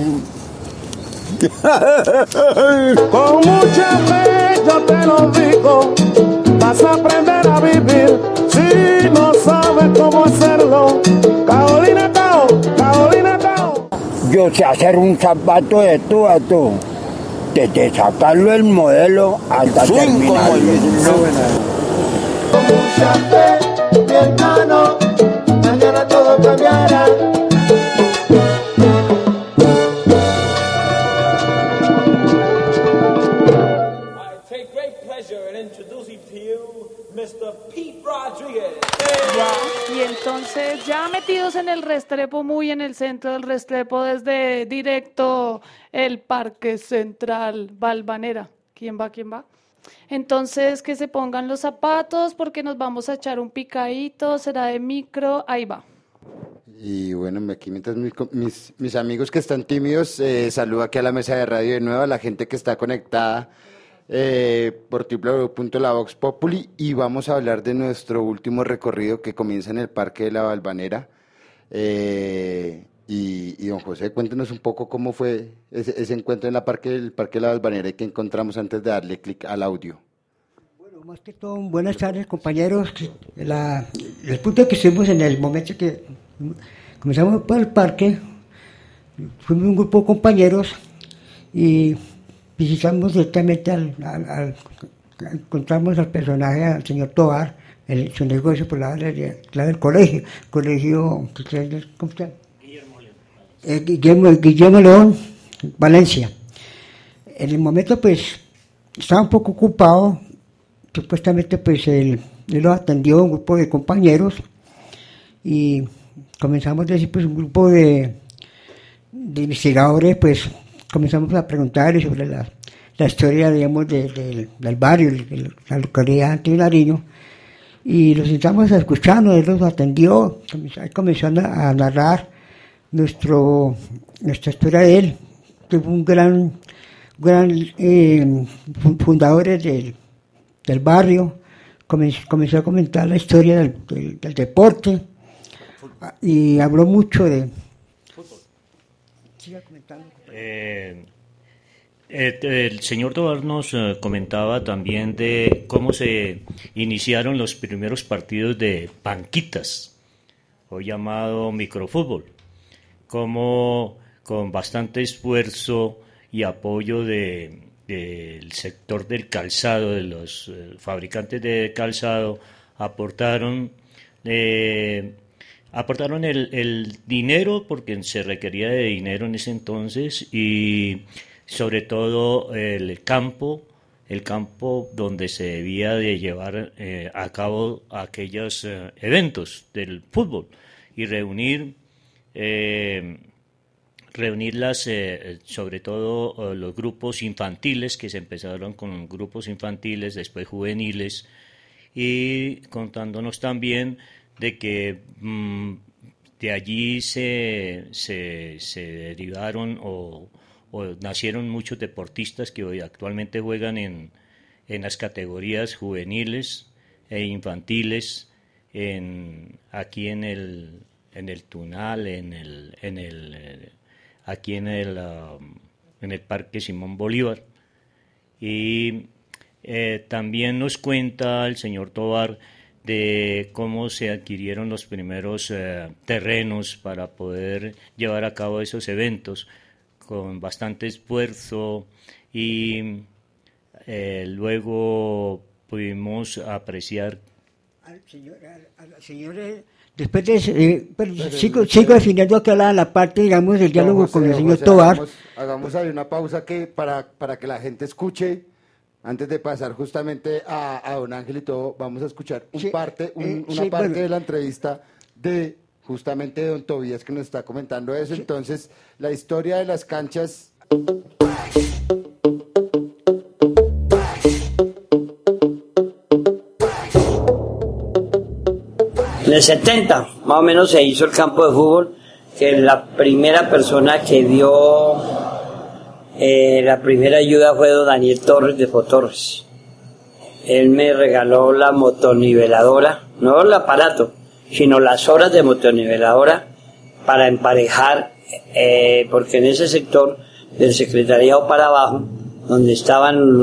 con mucha fe yo te lo digo, vas a aprender a vivir si no sabes cómo hacerlo. Carolina Cao, Carolina Cao. Yo sé hacer un zapato de tú a tú, desde sacarlo el modelo hasta terminarlo. Con mucha fe, mi hermano, mañana todo cambiará. Y entonces ya metidos en el Restrepo, muy en el centro del Restrepo, desde directo el Parque Central Valvanera. ¿Quién va? ¿Quién va? Entonces que se pongan los zapatos porque nos vamos a echar un picadito, será de micro, ahí va. Y bueno, aquí mientras mis amigos que están tímidos, saludo aquí a la mesa de radio de nuevo, a la gente que está conectada por www.la Vox Populi, y vamos a hablar de nuestro último recorrido que comienza en el Parque de la Valvanera. Y don José, cuéntenos un poco cómo fue ese encuentro en el Parque de la Valvanera y qué encontramos antes de darle clic al audio. Bueno, más que todo, buenas tardes, compañeros. El punto que estuvimos en el momento que comenzamos por el parque, fuimos un grupo de compañeros y visitamos directamente encontramos al personaje, al señor Tovar, su negocio por la del colegio, ¿cómo se llama? Guillermo León, Valencia. En el momento pues estaba un poco ocupado, supuestamente pues él lo atendió a un grupo de compañeros y comenzamos a decir pues un grupo de investigadores, pues comenzamos a preguntarles sobre la historia, digamos, del barrio, de la localidad de Antonio Nariño, y los sentamos a escucharnos, él nos atendió, comenzó a narrar nuestra historia de él, que fue un gran fundador del barrio. Comenzó a comentar la historia del deporte y habló mucho de... Siga comentando. El señor Tovar nos comentaba también de cómo se iniciaron los primeros partidos de Panquitas, hoy llamado microfútbol, como con bastante esfuerzo y apoyo del sector del calzado, de los fabricantes de calzado, aportaron el dinero, porque se requería de dinero en ese entonces, y sobre todo el campo donde se debía de llevar a cabo aquellos eventos del fútbol, y reunir sobre todo los grupos infantiles, que se empezaron con grupos infantiles, después juveniles, y contándonos también de que de allí se derivaron o nacieron muchos deportistas que hoy actualmente juegan en las categorías juveniles e infantiles, aquí en el Tunal, aquí en el Parque Simón Bolívar. Y también nos cuenta el señor Tovar de cómo se adquirieron los primeros terrenos para poder llevar a cabo esos eventos con bastante esfuerzo, y luego pudimos apreciar al señor después de sigo definiendo acá la parte, digamos, del diálogo con el señor Tovar. Hagamos ahí una pausa para que la gente escuche. Antes de pasar justamente a don Ángel y todo, vamos a escuchar una parte de la entrevista de justamente don Tobías, que nos está comentando eso. Entonces, la historia de las canchas. En el 70, más o menos, se hizo el campo de fútbol, que la primera persona que dio la primera ayuda fue don Daniel Torres de Fotorres. Él me regaló la motoniveladora, no el aparato, sino las horas de motoniveladora para emparejar, porque en ese sector del secretariado para abajo, donde estaban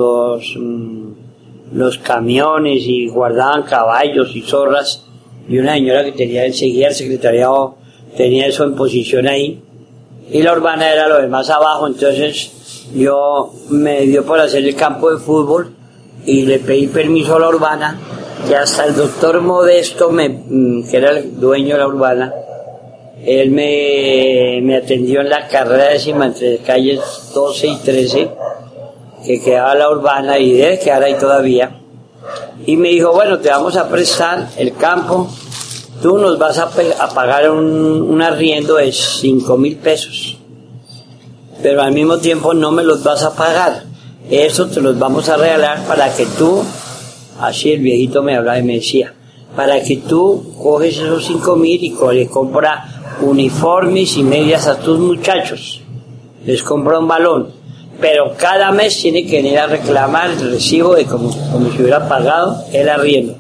los camiones y guardaban caballos y zorras, y una señora que seguía el secretariado tenía eso en posición ahí, y la urbana era lo de más abajo. Entonces yo me dio por hacer el campo de fútbol y le pedí permiso a la urbana, que hasta el doctor Modesto, que era el dueño de la urbana, él me atendió en la carrera décima entre calles 12 y 13, que quedaba la urbana y debe quedar ahí todavía, y me dijo: bueno, te vamos a prestar el campo, tú nos vas a pagar un arriendo de 5.000 pesos, pero al mismo tiempo no me los vas a pagar, eso te los vamos a regalar para que tú, así el viejito me hablaba y me decía, para que tú coges esos 5.000 y le compras uniformes y medias a tus muchachos, les compra un balón, pero cada mes tiene que venir a reclamar el recibo de como si hubiera pagado el arriendo.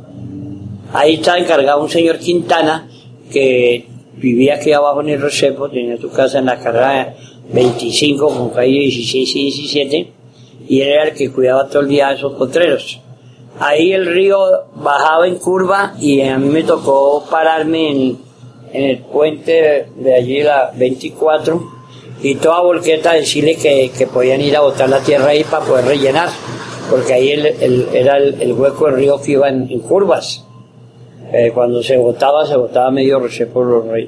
Ahí estaba encargado un señor Quintana, que vivía aquí abajo en el Rosepo, tenía su casa en la carrera 25 con calle 16 y 17, y él era el que cuidaba todo el día de esos potreros. Ahí el río bajaba en curva y a mí me tocó pararme en el puente de allí, la 24, y toda volqueta decirle que podían ir a botar la tierra ahí para poder rellenar, porque ahí era el hueco del río que iba en curvas. Cuando se botaba medio Rosepo,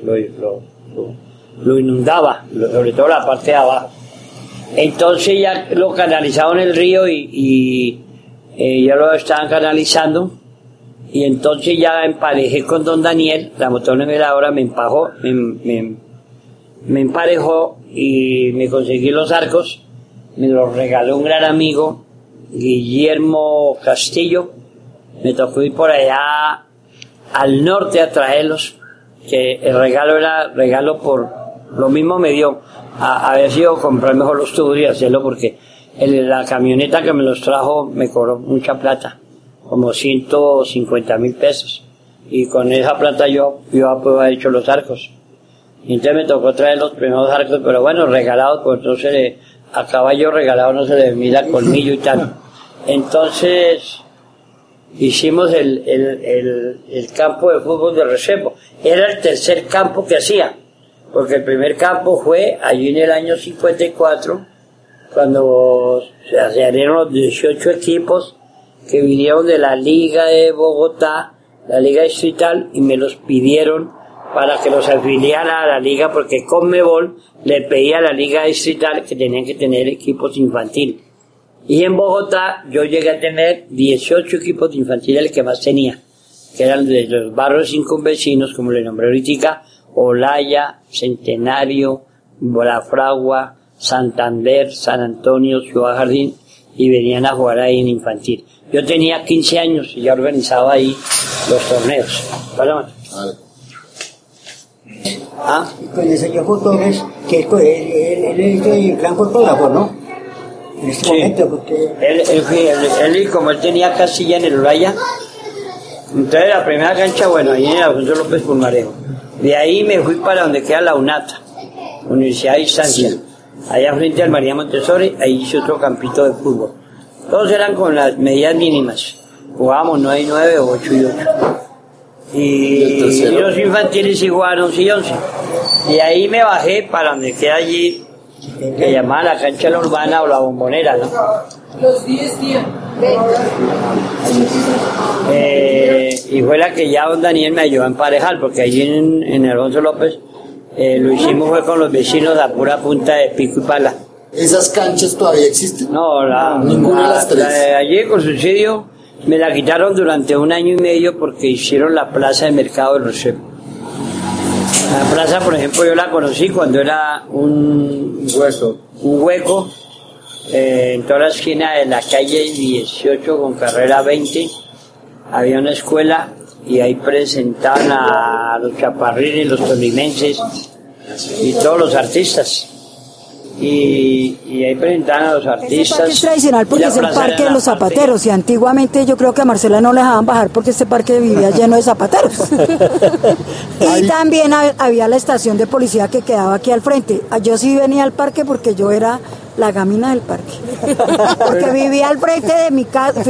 lo inundaba, sobre todo la parte de abajo. Entonces ya lo canalizaban el río y ya lo estaban canalizando, y entonces ya emparejé con don Daniel, la motoniveladora me empajó, me emparejó y me conseguí los arcos, me los regaló un gran amigo, Guillermo Castillo. Me tocó ir por allá al norte a traerlos, que el regalo era regalo por lo mismo me dio a haber sido comprar mejor los tubos y hacerlo, porque la camioneta que me los trajo me cobró mucha plata, como 150,000 pesos, y con esa plata yo puedo haber hecho los arcos. Y entonces me tocó traer los primeros arcos, pero bueno, regalados, pues no se le, a caballo regalado no se le mira colmillo y tal. Entonces hicimos el campo de fútbol de Recepo. Era el tercer campo que hacía, porque el primer campo fue allí en el año 54, cuando se abrieron los 18 equipos que vinieron de la Liga de Bogotá, la Liga Distrital, y me los pidieron para que los afiliara a la Liga, porque Conmebol le pedía a la Liga Distrital que tenían que tener equipos infantiles. Y en Bogotá yo llegué a tener 18 equipos infantiles, el que más tenía, que eran de los barrios circunvecinos, como le nombré ahorita, Olaya, Centenario, La Fragua, Santander, San Antonio, Ciudad Jardín, y venían a jugar ahí en infantil. Yo tenía 15 años y ya organizaba ahí los torneos. ¿Ah? Con el señor Torres, que él es el gran fotógrafo, ¿no? En este momento, porque... Él, como él tenía casilla en el Olaya, entonces la primera cancha, bueno, ahí en el Alfonso López Pulmarejo. De ahí me fui para donde queda la UNATA, Universidad de Distancia. Sí. Allá frente al María Montessori, ahí hice otro campito de fútbol. Todos eran con las medidas mínimas. Jugábamos 9 y 9, 8 y 8. Y los infantiles sí jugaban 11 y 11. Y ahí me bajé para donde queda allí, que llamaban la cancha la urbana o la bombonera, ¿no? Los 10 días. Y fue la que ya don Daniel me ayudó a emparejar, porque allí en Alfonso López lo hicimos fue con los vecinos a pura punta de pico y pala. ¿Esas canchas todavía existen? No, ninguna de las tres. Allí con subsidio me la quitaron durante 1 año y medio porque hicieron la plaza de mercado de Recepo. La plaza, por ejemplo, yo la conocí cuando era un hueco en toda la esquina de la calle 18 con carrera 20. Había una escuela y ahí presentaban a los chaparrines, los tolimenses y todos los artistas. Y ahí presentaban a los artistas. Este parque es tradicional porque es el parque de los zapateros, y antiguamente yo creo que a Marcela no le dejaban bajar porque este parque vivía lleno de zapateros. Y también había la estación de policía que quedaba aquí al frente. Yo sí venía al parque porque yo era la gamina del parque, porque vivía al frente de mi casa,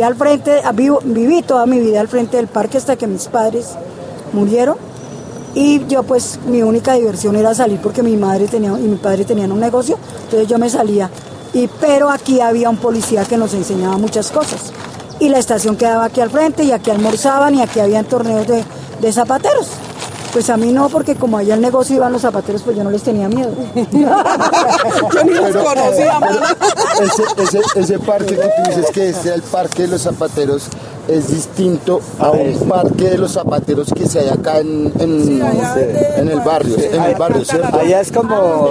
viví toda mi vida al frente del parque hasta que mis padres murieron. Y yo pues mi única diversión era salir porque mi madre y mi padre tenían un negocio, entonces yo me salía. Pero aquí había un policía que nos enseñaba muchas cosas. Y la estación quedaba aquí al frente y aquí almorzaban y aquí habían torneos de zapateros. Pues a mí no, porque como allá al negocio iban los zapateros, pues yo no les tenía miedo. Yo ni los conocía. Ese parque que tú dices que es el parque de los zapateros es distinto a un parque de los zapateros que se hay acá en el barrio, ¿cierto? Allá es como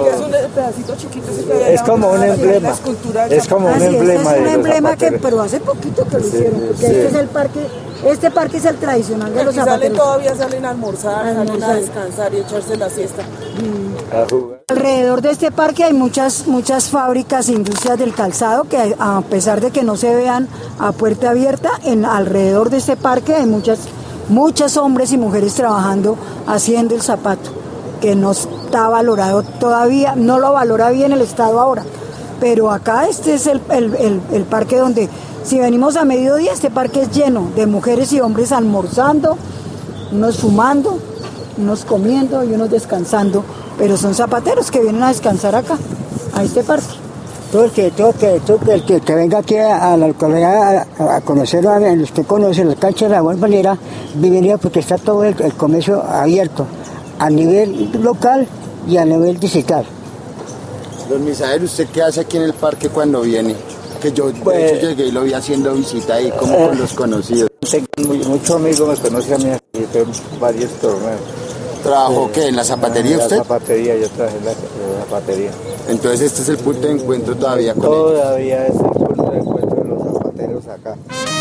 es como un emblema, es como un emblema, es un emblema que, pero hace poquito que lo hicieron, porque este parque es el tradicional de los zapateros. Todavía salen a almorzar, salen a descansar y echarse la siesta. Alrededor de este parque hay muchas fábricas e industrias del calzado que, a pesar de que no se vean a puerta abierta, alrededor de este parque hay muchos hombres y mujeres trabajando haciendo el zapato, que no está valorado todavía, no lo valora bien el Estado ahora. Pero acá este es el parque donde, si venimos a mediodía, este parque es lleno de mujeres y hombres almorzando, unos fumando, unos comiendo y unos descansando, pero son zapateros que vienen a descansar acá, a este parque. Todo el que venga aquí a la localidad a conocer, usted conoce las canchas de la Bombonera, bienvenido porque está todo el comercio abierto, a nivel local y a nivel digital. Don Misael, ¿usted qué hace aquí en el parque cuando viene? Que yo de hecho llegué y lo vi haciendo visita ahí como con los conocidos. Tengo muchos amigos, me conocen a mí, en varios torneos. ¿Trabajó qué? ¿En la zapatería usted? En la zapatería, yo trabajé en la zapatería. Entonces este es el punto de encuentro todavía con Todavía es el punto de encuentro de los zapateros acá.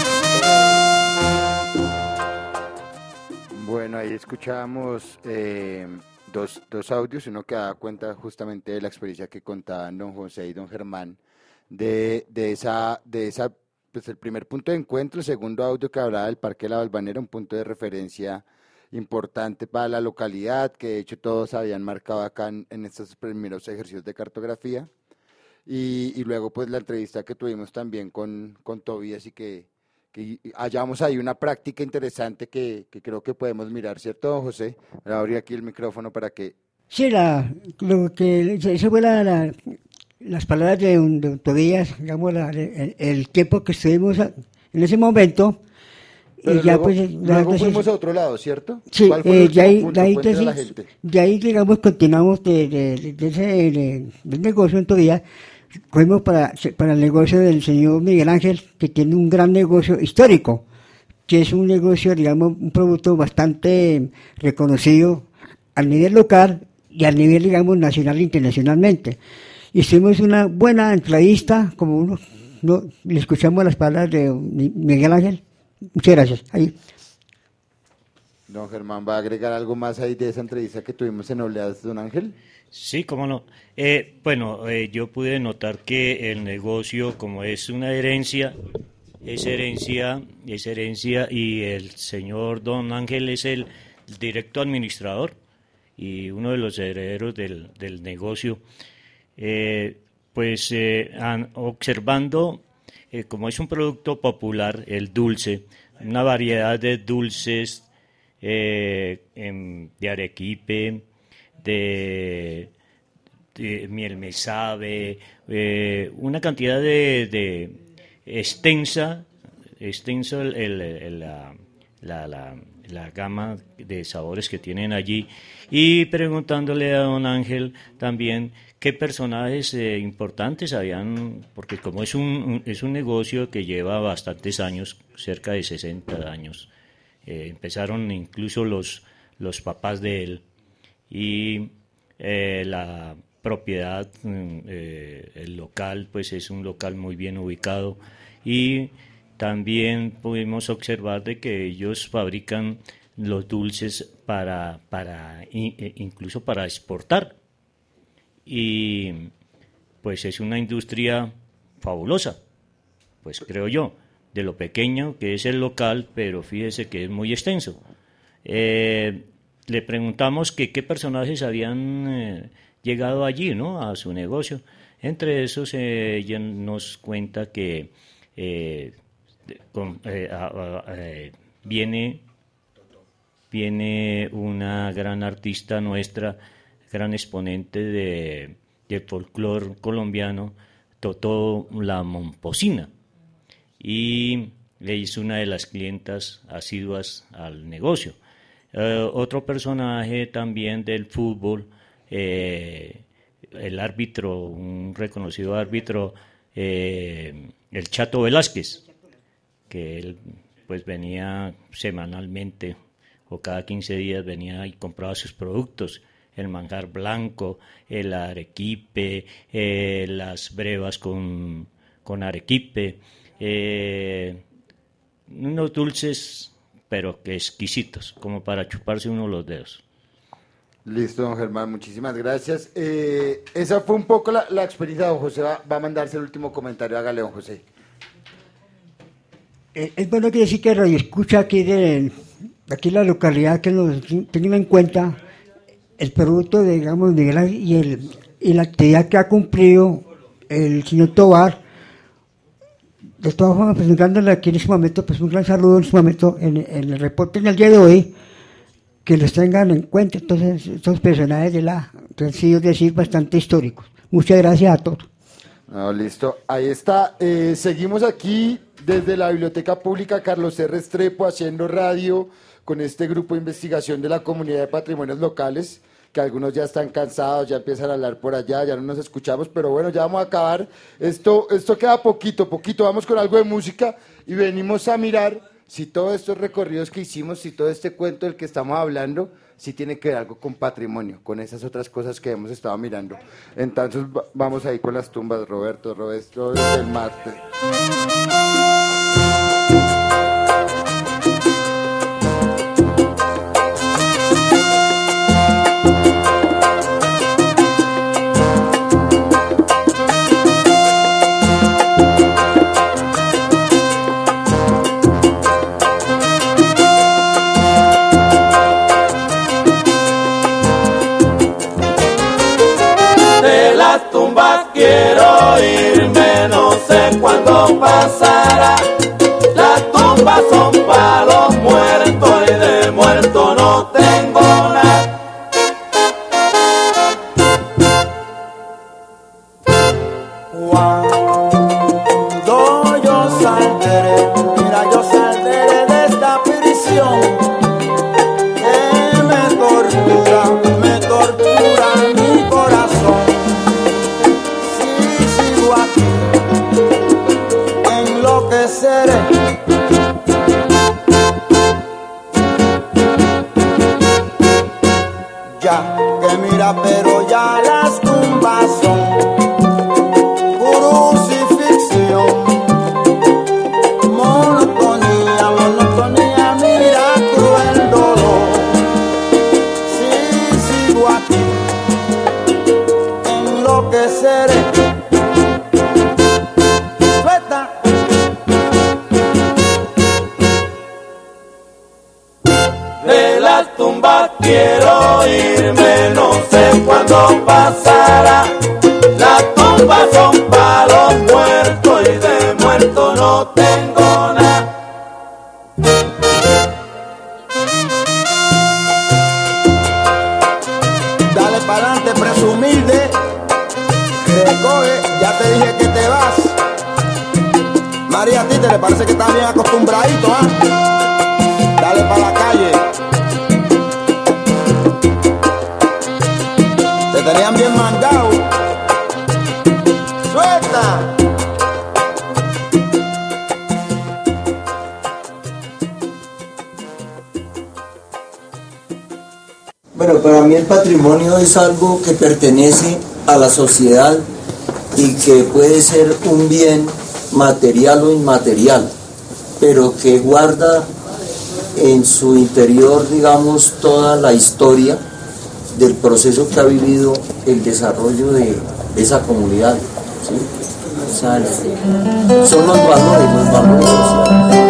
Bueno, ahí escuchábamos dos audios, uno que daba cuenta justamente de la experiencia que contaban don José y don Germán, de esa pues el primer punto de encuentro, el segundo audio que hablaba del Parque La Balvanera, un punto de referencia importante para la localidad, que de hecho todos habían marcado acá en estos primeros ejercicios de cartografía, y luego pues la entrevista que tuvimos también con Tobías y que hallamos ahí una práctica interesante que creo que podemos mirar, ¿cierto, don José? Voy a abrir aquí el micrófono para que... Sí, eso fue las palabras de don Tobías, digamos, el tiempo que estuvimos en ese momento. Pero y ya luego, pues luego fuimos a otro lado, ¿cierto? Sí, ¿Cuál fue el último punto? de ahí, digamos, continuamos del negocio en Tobías. Fuimos para el negocio del señor Miguel Ángel, que tiene un gran negocio histórico, que es un negocio, digamos, un producto bastante reconocido a nivel local y a nivel, digamos, nacional e internacionalmente. Hicimos una buena entrevista, como le escuchamos las palabras de Miguel Ángel. Muchas gracias. Ahí. Don Germán, ¿va a agregar algo más ahí de esa entrevista que tuvimos en Oleadas, don Ángel? Sí, cómo no. Yo pude notar que el negocio, como es una herencia, es herencia y el señor don Ángel es el directo administrador y uno de los herederos del negocio. Observando, como es un producto popular, el dulce, una variedad de dulces de arequipe, de miel me sabe, una cantidad de extensa la gama de sabores que tienen allí, y preguntándole a don Ángel también qué personajes importantes habían, porque como es un negocio que lleva bastantes años, cerca de 60 años, empezaron incluso los papás de él, y la propiedad, el local, pues es un local muy bien ubicado, y también pudimos observar de que ellos fabrican los dulces incluso para exportar, y pues es una industria fabulosa, pues creo yo, de lo pequeño que es el local, pero fíjese que es muy extenso. Le preguntamos que qué personajes habían llegado allí, ¿no?, a su negocio. Entre esos ella nos cuenta que viene una gran artista nuestra, gran exponente de folclore colombiano, Totó la Momposina, y es una de las clientas asiduas al negocio. Otro personaje también del fútbol, el árbitro, un reconocido árbitro, el Chato Velázquez, que él pues venía semanalmente o cada 15 días venía y compraba sus productos, el manjar blanco, el arequipe, las brevas con arequipe, unos dulces pero que exquisitos, como para chuparse uno los dedos. Listo, don Germán, muchísimas gracias. Esa fue un poco la experiencia. Don José va a mandarse el último comentario. Hágale, don José. Es bueno que decir que Radio Escucha aquí aquí la localidad, que nos tengan en cuenta el producto, digamos, Miguel Ángel y la actividad que ha cumplido el señor Tobar. De todas formas, presentándole aquí en este momento, pues un gran saludo en este momento en el reporte en el día de hoy, que los tengan en cuenta. Entonces, estos personajes que han sido decir bastante históricos. Muchas gracias a todos. Listo, ahí está. Seguimos aquí desde la Biblioteca Pública Carlos R. Restrepo haciendo radio con este grupo de investigación de la Comunidad de Patrimonios Locales, que algunos ya están cansados, ya empiezan a hablar por allá, ya no nos escuchamos, pero bueno, ya vamos a acabar. Esto queda poquito, vamos con algo de música y venimos a mirar si todos estos recorridos que hicimos, si todo este cuento del que estamos hablando, sí tiene que ver algo con patrimonio, con esas otras cosas que hemos estado mirando. Entonces vamos ahí con las tumbas, Roberto del Marte. Quiero irme, no sé cuándo pasará. Las tumbas son para los muertos y de muerto no tengo nada. Cuando yo saldré, mira, yo saldré de esta prisión que me tortura mi corazón. Seré. Ya que mira, pero ya las tumbas son crucifixión, monotonía, mira cruel dolor. Si sigo aquí, enloqueceré. Quiero irme, no sé cuándo pasará. Las tumbas son para los muertos y de muerto no tengo nada. Dale para adelante, presumilde. Recoge, ya te dije que te vas. María, a ti te le parece que estás bien acostumbradito, ¿ah? Dale para la calle. Te tenían bien mandado. ¡Suelta! Bueno, para mí el patrimonio es algo que pertenece a la sociedad y que puede ser un bien material o inmaterial, pero que guarda en su interior, digamos, toda la historia del proceso que ha vivido el desarrollo de esa comunidad, ¿sí? O sea, son los valores sociales.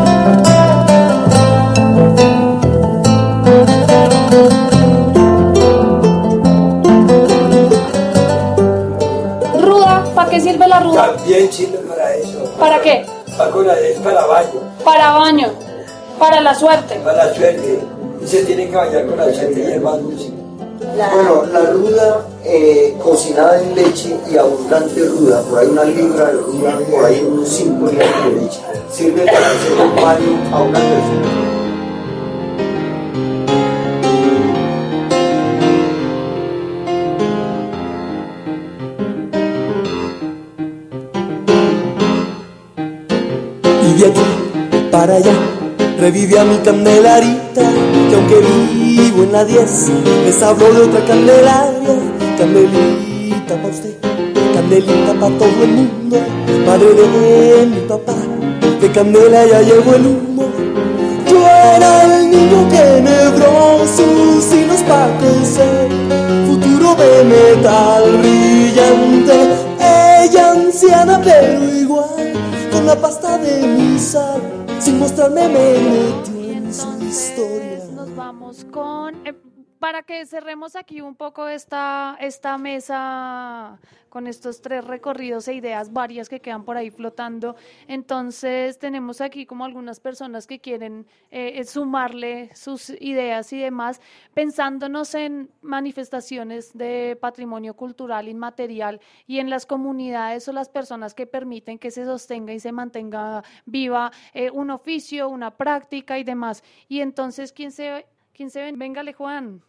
¿Ruda? ¿Para qué sirve la ruda? También sirve para eso. ¿Para qué? Es para baño. Para baño. Para la suerte. Para la suerte. Y se tiene que bañar con aceite y hierba dulce. Bueno, la ruda cocinada en leche y abundante ruda, por ahí 1 libra de ruda, por ahí unos 5 litros de leche, sirve para hacer un baño a una persona. Y de aquí para allá revive a mi Candelarita, que aunque vivo en la 10, les hablo de otra Candelaria. Candelita pa' usted, Candelita pa' todo el mundo, madre de mi papá, de Candela ya llegó el humo. Yo era el niño que nebró sus hilos pa' crecer, futuro de metal brillante, ella anciana pero igual, con la pasta de mi sal, sin mostrarme me metió en su historia. Nos vamos con... para que cerremos aquí un poco esta mesa con estos 3 recorridos e ideas varias que quedan por ahí flotando. Entonces tenemos aquí como algunas personas que quieren sumarle sus ideas y demás, pensándonos en manifestaciones de patrimonio cultural inmaterial y en las comunidades o las personas que permiten que se sostenga y se mantenga viva un oficio, una práctica y demás. Y entonces, ¿quién se ve? Véngale, Juan.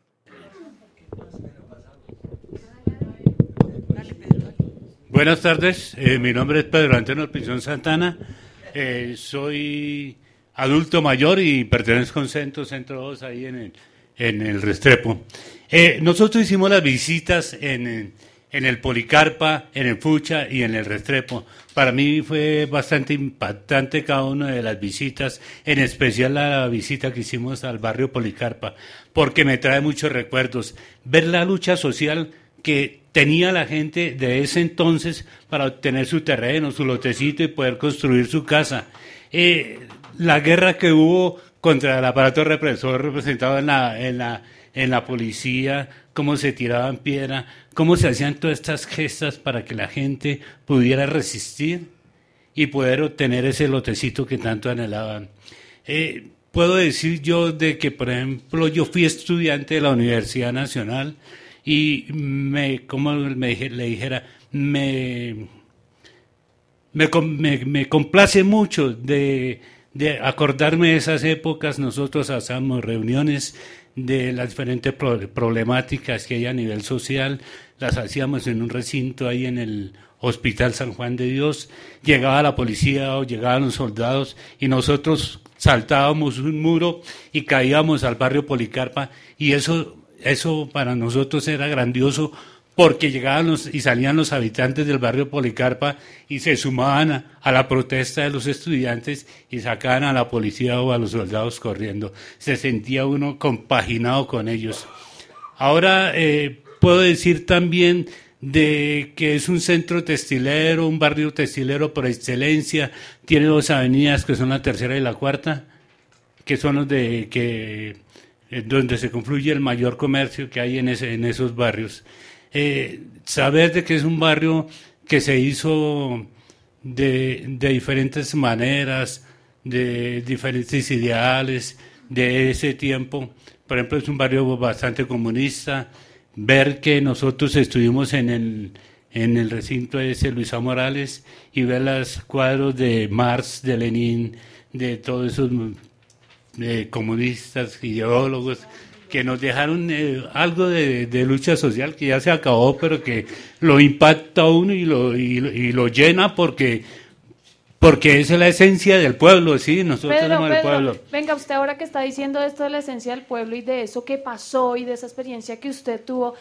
Buenas tardes, mi nombre es Pedro Antonio Pinzón Santana, soy adulto mayor y pertenezco a un centro 2 ahí en el Restrepo. Nosotros hicimos las visitas en el Policarpa, en el Fucha y en el Restrepo. Para mí fue bastante impactante cada una de las visitas, en especial la visita que hicimos al barrio Policarpa, porque me trae muchos recuerdos. Ver la lucha social que tenía la gente de ese entonces para obtener su terreno, su lotecito y poder construir su casa. La guerra que hubo contra el aparato represor representado en la policía, cómo se tiraban piedra, cómo se hacían todas estas gestas para que la gente pudiera resistir y poder obtener ese lotecito que tanto anhelaban. Puedo decir yo de que, por ejemplo, yo fui estudiante de la Universidad Nacional y me complace mucho de acordarme de esas épocas. Nosotros hacíamos reuniones de las diferentes problemáticas que hay a nivel social, las hacíamos en un recinto ahí en el Hospital San Juan de Dios. Llegaba la policía o llegaban los soldados y nosotros saltábamos un muro y caíamos al barrio Policarpa, y eso para nosotros era grandioso, porque llegaban y salían los habitantes del barrio Policarpa y se sumaban a la protesta de los estudiantes y sacaban a la policía o a los soldados corriendo. Se sentía uno compaginado con ellos. Ahora puedo decir también de que es un centro textilero, un barrio textilero por excelencia. Tiene 2 avenidas que son la tercera y la cuarta, que son los donde se confluye el mayor comercio que hay en esos barrios. Saber de que es un barrio que se hizo de diferentes maneras, de diferentes ideales de ese tiempo. Por ejemplo, es un barrio bastante comunista. Ver que nosotros estuvimos en el recinto ese Luisa Morales y ver los cuadros de Marx, de Lenin, de todos esos comunistas, ideólogos, que nos dejaron algo de lucha social que ya se acabó, pero que lo impacta a uno y lo llena porque esa es la esencia del pueblo, sí, nosotros somos el pueblo. Venga, usted ahora que está diciendo esto de la esencia del pueblo y de eso que pasó y de esa experiencia que usted tuvo,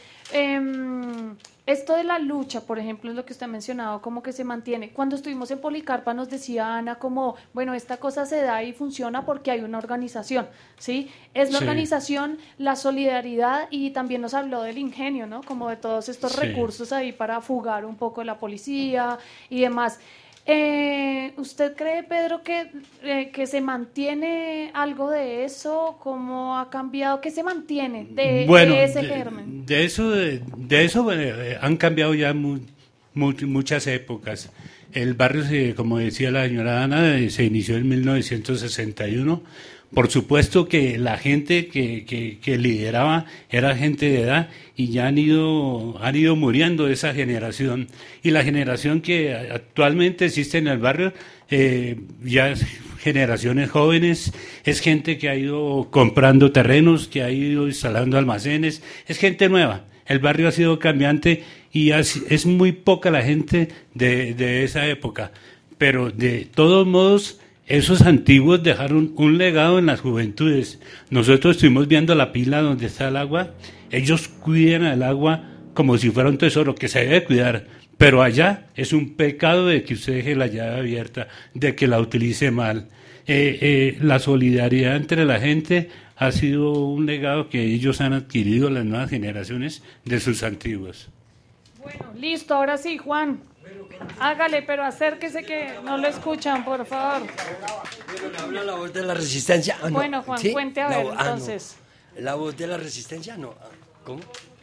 esto de la lucha, por ejemplo, es lo que usted ha mencionado, como que se mantiene. Cuando estuvimos en Policarpa nos decía Ana como, bueno, esta cosa se da y funciona porque hay una organización, ¿sí? Es la organización, la solidaridad, y también nos habló del ingenio, ¿no? Como de todos estos recursos ahí para fugar un poco la policía y demás. ¿Usted cree, Pedro, que se mantiene algo de eso? ¿Cómo ha cambiado? ¿Qué se mantiene de ese germen? De eso han cambiado ya muchas épocas. El barrio, como decía la señora Ana, se inició en 1961. Por supuesto que la gente que lideraba era gente de edad, y ya han ido muriendo esa generación. Y la generación que actualmente existe en el barrio, ya es generaciones jóvenes, es gente que ha ido comprando terrenos, que ha ido instalando almacenes, es gente nueva. El barrio ha sido cambiante y es muy poca la gente de esa época. Pero de todos modos, esos antiguos dejaron un legado en las juventudes. Nosotros estuvimos viendo la pila donde está el agua. Ellos cuidan el agua como si fuera un tesoro que se debe cuidar. Pero allá es un pecado de que usted deje la llave abierta, de que la utilice mal. La solidaridad entre la gente ha sido un legado que ellos han adquirido, las nuevas generaciones, de sus antiguos. Bueno, listo, ahora sí, Juan. Hágale, pero acérquese que no lo escuchan, por favor. ¿Habla la voz de la resistencia? Ah, no. Bueno, Juan, ¿sí? Cuente a ver, entonces. No. ¿La voz de la resistencia? No. ¿Cómo?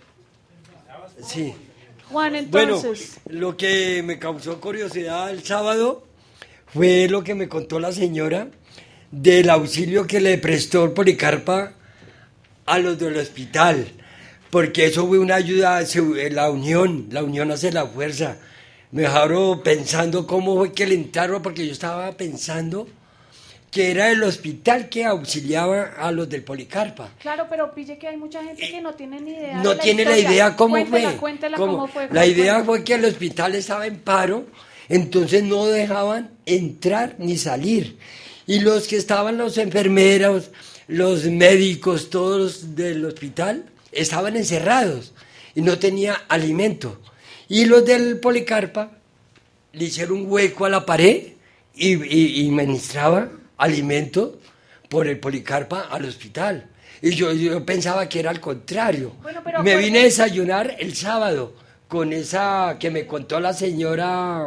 Sí. Juan, entonces. Bueno, lo que me causó curiosidad el sábado fue lo que me contó la señora del auxilio que le prestó el Policarpa a los del hospital, porque eso fue una ayuda, la unión hace la fuerza. Me dejaron pensando cómo fue que le entraron, porque yo estaba pensando que era el hospital que auxiliaba a los del Policarpa. Claro, pero pille que hay mucha gente que no tiene ni idea. No tiene la idea cómo fue. Cuéntela cómo fue. La idea fue que el hospital estaba en paro, entonces no dejaban entrar ni salir. Y los que estaban, los enfermeros, los médicos, todos del hospital, estaban encerrados y no tenía alimento. Y los del Policarpa le hicieron un hueco a la pared y ministraba alimento por el Policarpa al hospital. Y yo pensaba que era al contrario. Bueno, pero me vine a desayunar el sábado con esa que me contó la señora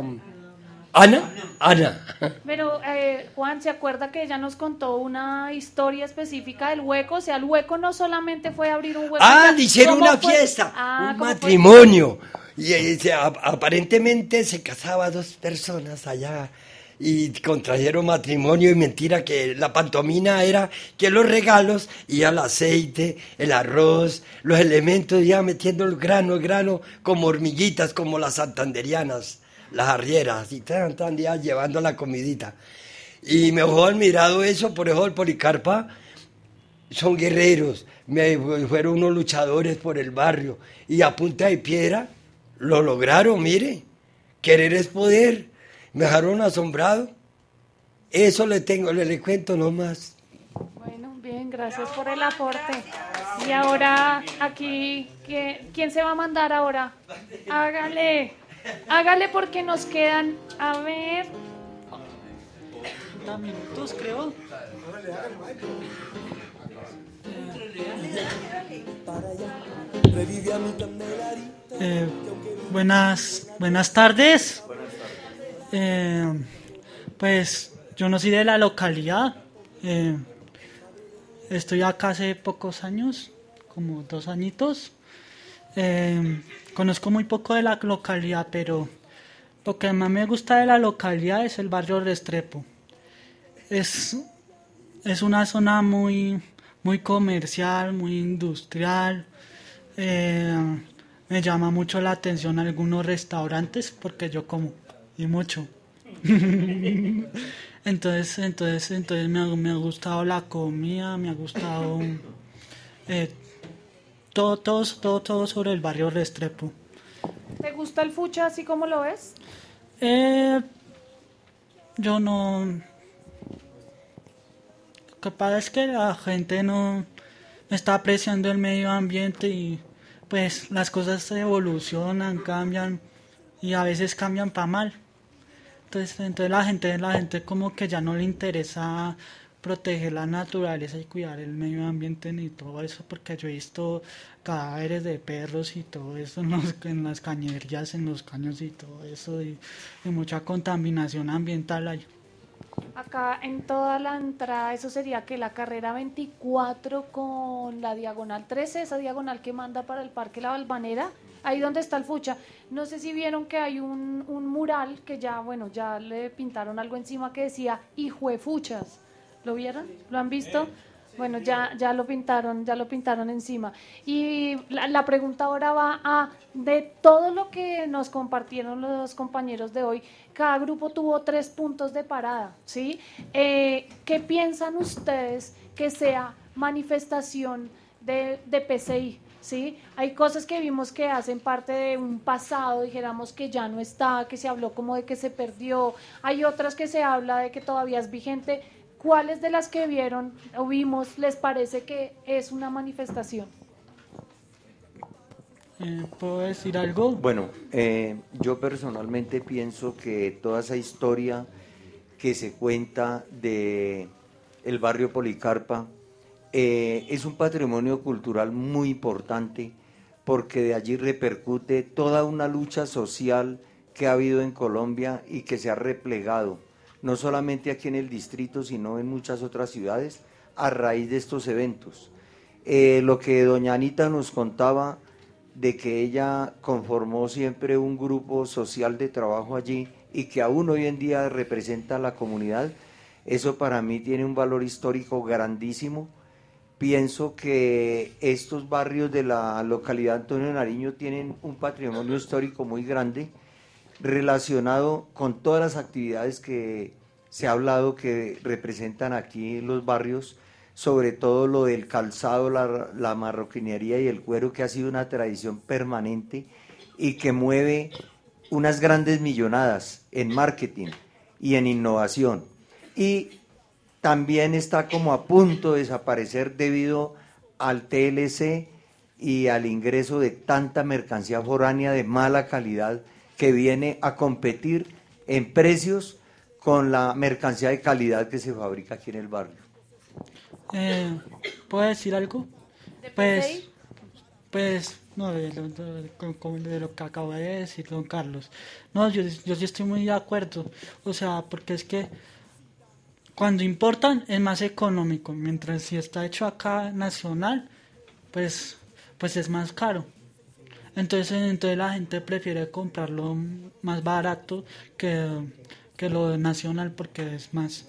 Ana. Pero Juan, ¿se acuerda que ella nos contó una historia específica del hueco? O sea, el hueco no solamente fue abrir un hueco. Le hicieron una fiesta, un matrimonio. Y aparentemente se casaba 2 personas allá y contrajeron matrimonio, y mentira que la pantomima era que los regalos y el aceite, el arroz, los elementos, ya metiendo el grano como hormiguitas, como las santanderianas, las arrieras, y tan ya llevando la comidita. Y me dejó admirado eso, por eso el Policarpa son guerreros, fueron unos luchadores por el barrio, y a punta de piedra lo lograron, mire, querer es poder. Me dejaron asombrado. Eso le cuento nomás. Bueno, bien, gracias por el aporte. Y ahora aquí, ¿quién se va a mandar ahora? Hágale porque nos quedan, a ver... 30 minutos, creo. Buenas tardes. Pues yo no soy de la localidad. Estoy acá hace pocos años, como 2 añitos. Conozco muy poco de la localidad, pero lo que más me gusta de la localidad es el barrio Restrepo. Es una zona muy comercial, muy industrial. Me llama mucho la atención algunos restaurantes porque yo como y mucho. entonces me ha gustado la comida, me ha gustado todo sobre el barrio Restrepo. ¿Te gusta el fucha así como lo ves? Yo no. Lo que pasa es que la gente no está apreciando el medio ambiente y pues las cosas evolucionan, cambian y a veces cambian para mal. Entonces la gente como que ya no le interesa proteger la naturaleza y cuidar el medio ambiente ni todo eso, porque yo he visto cadáveres de perros y todo eso en las cañerías, en los caños y todo eso, y mucha contaminación ambiental hay. Acá en toda la entrada, eso sería que la carrera 24 con la diagonal 13, esa diagonal que manda para el Parque La Balvanera, ahí donde está el fucha. No sé si vieron que hay un mural que ya le pintaron algo encima que decía "Hijuefuchas". ¿Lo vieron? ¿Lo han visto? Bueno, ya lo pintaron encima. Y la pregunta ahora va a, de todo lo que nos compartieron los compañeros de hoy, cada grupo tuvo 3 puntos de parada, ¿sí? ¿Qué piensan ustedes que sea manifestación de PCI? ¿Sí? Hay cosas que vimos que hacen parte de un pasado, dijéramos que ya no está, que se habló como de que se perdió. Hay otras que se habla de que todavía es vigente. ¿Cuáles de las que vieron o vimos les parece que es una manifestación? ¿Puedo decir algo? Bueno, yo personalmente pienso que toda esa historia que se cuenta de el barrio Policarpa es un patrimonio cultural muy importante, porque de allí repercute toda una lucha social que ha habido en Colombia y que se ha replegado, no solamente aquí en el distrito, sino en muchas otras ciudades, a raíz de estos eventos. Lo que doña Anita nos contaba de que ella conformó siempre un grupo social de trabajo allí y que aún hoy en día representa a la comunidad, eso para mí tiene un valor histórico grandísimo. Pienso que estos barrios de la localidad Antonio Nariño tienen un patrimonio histórico muy grande, relacionado con todas las actividades que se ha hablado que representan aquí los barrios, sobre todo lo del calzado, la marroquinería y el cuero, que ha sido una tradición permanente y que mueve unas grandes millonadas en marketing y en innovación. Y también está como a punto de desaparecer debido al TLC y al ingreso de tanta mercancía foránea de mala calidad que viene a competir en precios con la mercancía de calidad que se fabrica aquí en el barrio. ¿Puedo decir algo? Pues no, de lo que acabo de decir don Carlos. No, yo sí estoy muy de acuerdo. O sea, porque es que cuando importan es más económico, mientras si está hecho acá nacional, pues es más caro. Entonces la gente prefiere comprarlo más barato que lo nacional porque es más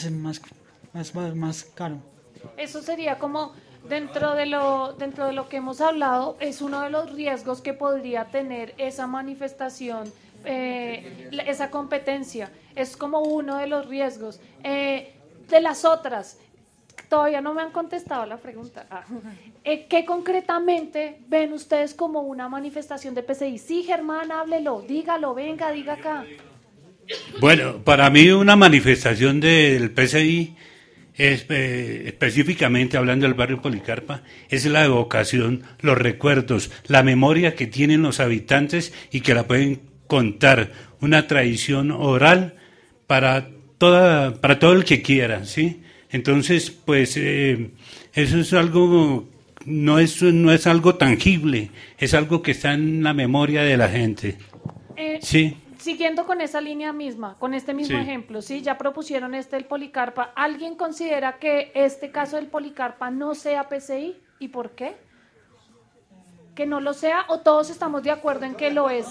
caro. Eso sería como dentro de lo que hemos hablado, es uno de los riesgos que podría tener esa manifestación, esa competencia. Es como uno de los riesgos. De las otras, todavía no me han contestado la pregunta. ¿Qué concretamente ven ustedes como una manifestación de PCI? Sí, Germán, háblelo, dígalo, venga, diga acá. Bueno, para mí una manifestación del PCI, específicamente hablando del barrio Policarpa, es la evocación, los recuerdos, la memoria que tienen los habitantes y que la pueden contar, una tradición oral para todo el que quiera, ¿sí? Entonces, pues eso es algo, no es algo tangible, es algo que está en la memoria de la gente. Sí. Siguiendo con esa línea misma, con este mismo ejemplo, ¿sí? Ya propusieron el Policarpa. ¿Alguien considera que este caso del Policarpa no sea PCI? ¿Y por qué? ¿Que no lo sea o todos estamos de acuerdo en que lo es?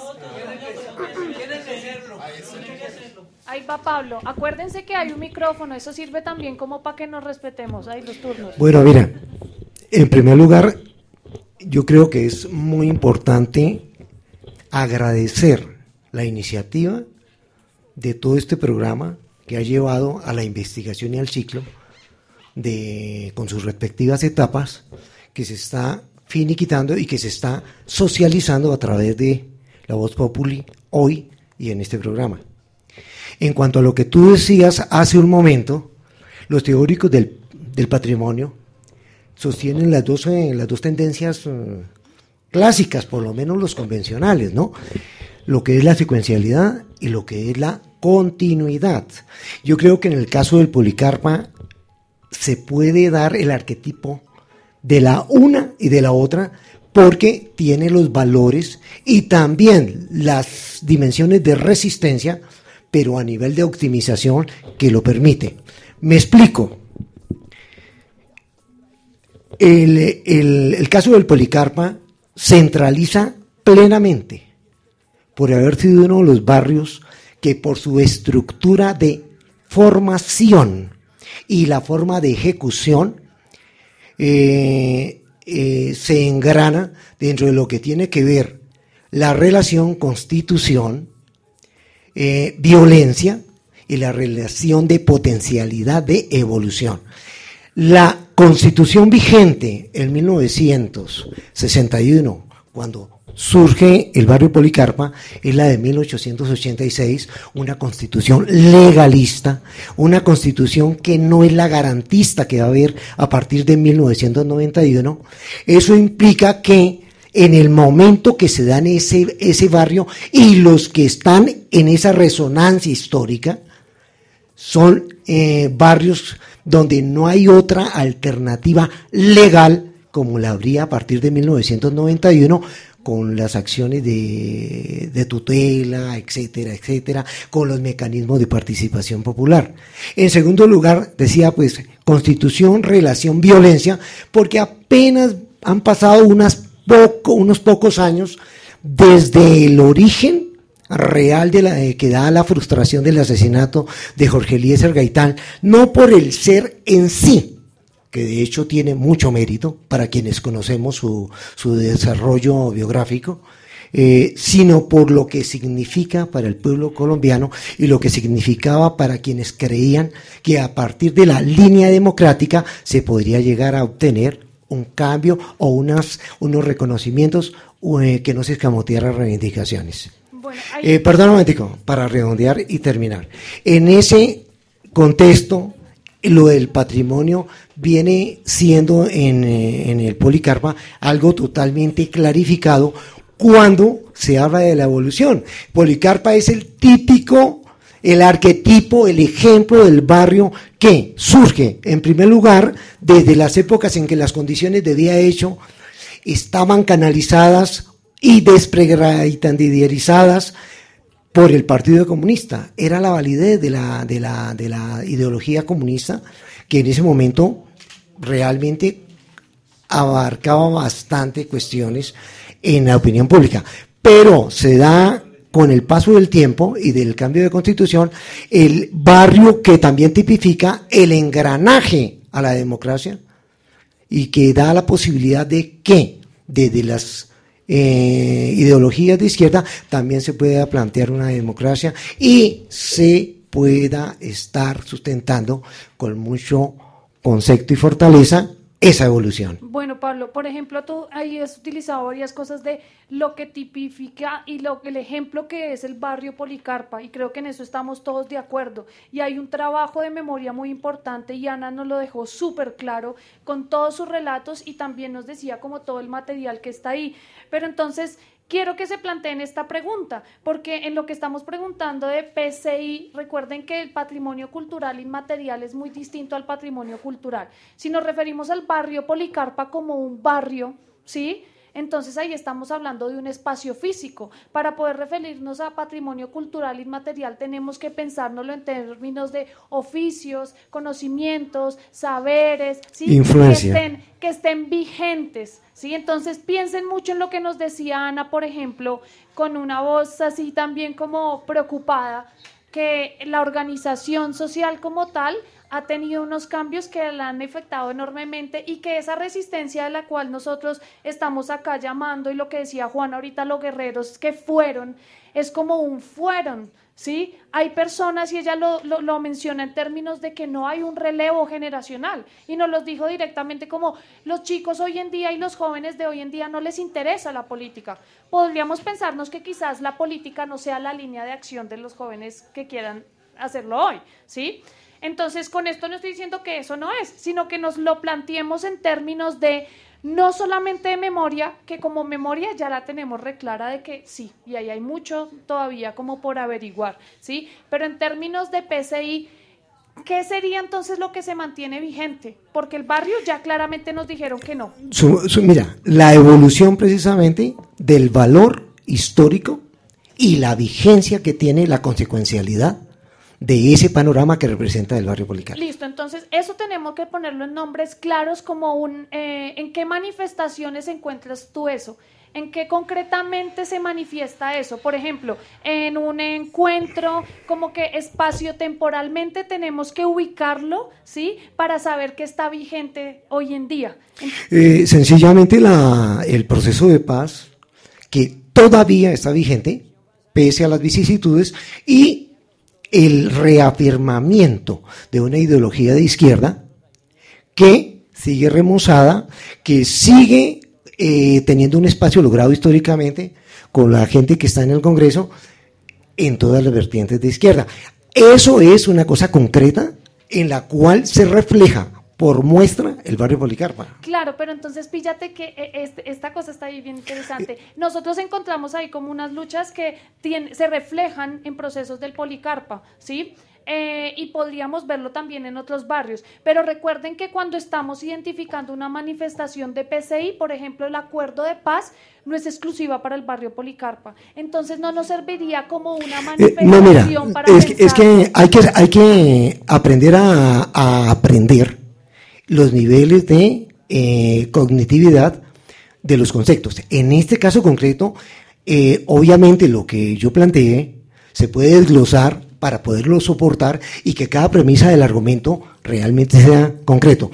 Ahí va Pablo. Acuérdense que hay un micrófono, eso sirve también como para que nos respetemos. Ahí los turnos. Bueno, mira, en primer lugar, yo creo que es muy importante agradecer la iniciativa de todo este programa que ha llevado a la investigación y al ciclo con sus respectivas etapas que se está finiquitando y que se está socializando a través de la Voz Populi hoy y en este programa. En cuanto a lo que tú decías hace un momento, los teóricos del patrimonio sostienen las dos tendencias clásicas, por lo menos los convencionales, ¿no? Lo que es la secuencialidad y lo que es la continuidad. Yo creo que en el caso del Policarpa se puede dar el arquetipo de la una y de la otra porque tiene los valores y también las dimensiones de resistencia, pero a nivel de optimización que lo permite. Me explico. El caso del Policarpa centraliza plenamente por haber sido uno de los barrios que por su estructura de formación y la forma de ejecución se engrana dentro de lo que tiene que ver la relación constitución, violencia y la relación de potencialidad de evolución. La Constitución vigente en 1961, cuando surge el barrio Policarpa, es la de 1886, una constitución legalista, una constitución que no es la garantista que va a haber a partir de 1991. Eso implica que en el momento que se da en ese barrio y los que están en esa resonancia histórica son barrios donde no hay otra alternativa legal como la habría a partir de 1991, con las acciones de tutela, etcétera, etcétera, con los mecanismos de participación popular. En segundo lugar, decía pues constitución, relación, violencia, porque apenas han pasado unos pocos años desde el origen real que da la frustración del asesinato de Jorge Eliezer Gaitán, no por el ser en sí, que de hecho tiene mucho mérito para quienes conocemos su desarrollo biográfico, sino por lo que significa para el pueblo colombiano y lo que significaba para quienes creían que a partir de la línea democrática se podría llegar a obtener un cambio o unos reconocimientos que no se escamotearan reivindicaciones. Bueno, perdón un momentico, para redondear y terminar. En ese contexto, lo del patrimonio viene siendo en el Policarpa algo totalmente clarificado cuando se habla de la evolución. Policarpa es el típico, el arquetipo, el ejemplo del barrio que surge, en primer lugar, desde las épocas en que las condiciones de día hecho estaban canalizadas y desprediarizadas por el Partido Comunista. Era la validez de la ideología comunista que en ese momento realmente abarcaba bastante cuestiones en la opinión pública. Pero se da con el paso del tiempo y del cambio de constitución el barrio que también tipifica el engranaje a la democracia y que da la posibilidad de que desde las ideologías de izquierda también se pueda plantear una democracia y se pueda estar sustentando con mucho concepto y fortaleza esa evolución. Bueno, Pablo, por ejemplo, tú ahí has utilizado varias cosas de lo que tipifica y el ejemplo que es el barrio Policarpa, y creo que en eso estamos todos de acuerdo. Y hay un trabajo de memoria muy importante y Ana nos lo dejó súper claro con todos sus relatos y también nos decía como todo el material que está ahí. Pero entonces quiero que se planteen esta pregunta, porque en lo que estamos preguntando de PCI, recuerden que el patrimonio cultural inmaterial es muy distinto al patrimonio cultural. Si nos referimos al barrio Policarpa como un barrio, ¿sí?, entonces ahí estamos hablando de un espacio físico. Para poder referirnos a patrimonio cultural inmaterial tenemos que pensárnoslo en términos de oficios, conocimientos, saberes, ¿sí?, influencia, que estén vigentes, ¿sí? Entonces piensen mucho en lo que nos decía Ana, por ejemplo, con una voz así también como preocupada, que la organización social como tal ha tenido unos cambios que la han afectado enormemente y que esa resistencia de la cual nosotros estamos acá llamando, y lo que decía Juan ahorita, los guerreros que fueron, es como un fueron, ¿sí? Hay personas, y ella lo menciona en términos de que no hay un relevo generacional, y nos los dijo directamente como los chicos hoy en día y los jóvenes de hoy en día no les interesa la política. Podríamos pensarnos que quizás la política no sea la línea de acción de los jóvenes que quieran hacerlo hoy, ¿sí? Entonces, con esto no estoy diciendo que eso no es, sino que nos lo planteemos en términos de no solamente de memoria, que como memoria ya la tenemos reclara de que sí, y ahí hay mucho todavía como por averiguar, ¿sí? Pero en términos de PCI, ¿qué sería entonces lo que se mantiene vigente? Porque el barrio ya claramente nos dijeron que no. Mira, la evolución precisamente del valor histórico y la vigencia que tiene la consecuencialidad de ese panorama que representa el barrio Policarpa. Listo, entonces eso tenemos que ponerlo en nombres claros como ¿en qué manifestaciones encuentras tú eso? ¿En qué concretamente se manifiesta eso? Por ejemplo, en un encuentro, como que espacio-temporalmente tenemos que ubicarlo, ¿sí?, para saber que está vigente hoy en día. Sencillamente el proceso de paz, que todavía está vigente, pese a las vicisitudes, y el reafirmamiento de una ideología de izquierda que sigue remozada, que sigue teniendo un espacio logrado históricamente con la gente que está en el Congreso en todas las vertientes de izquierda. Eso es una cosa concreta en la cual se refleja por muestra el barrio Policarpa. Claro, pero entonces píllate que esta cosa está ahí bien interesante. Nosotros encontramos ahí como unas luchas que se reflejan en procesos del Policarpa, ¿sí? Y podríamos verlo también en otros barrios, pero recuerden que cuando estamos identificando una manifestación de PCI, por ejemplo el acuerdo de paz, no es exclusiva para el barrio Policarpa, entonces no nos serviría como una manifestación para es que hay que aprender a aprender los niveles de cognitividad de los conceptos. En este caso concreto, obviamente lo que yo planteé se puede desglosar para poderlo soportar y que cada premisa del argumento realmente sea concreto.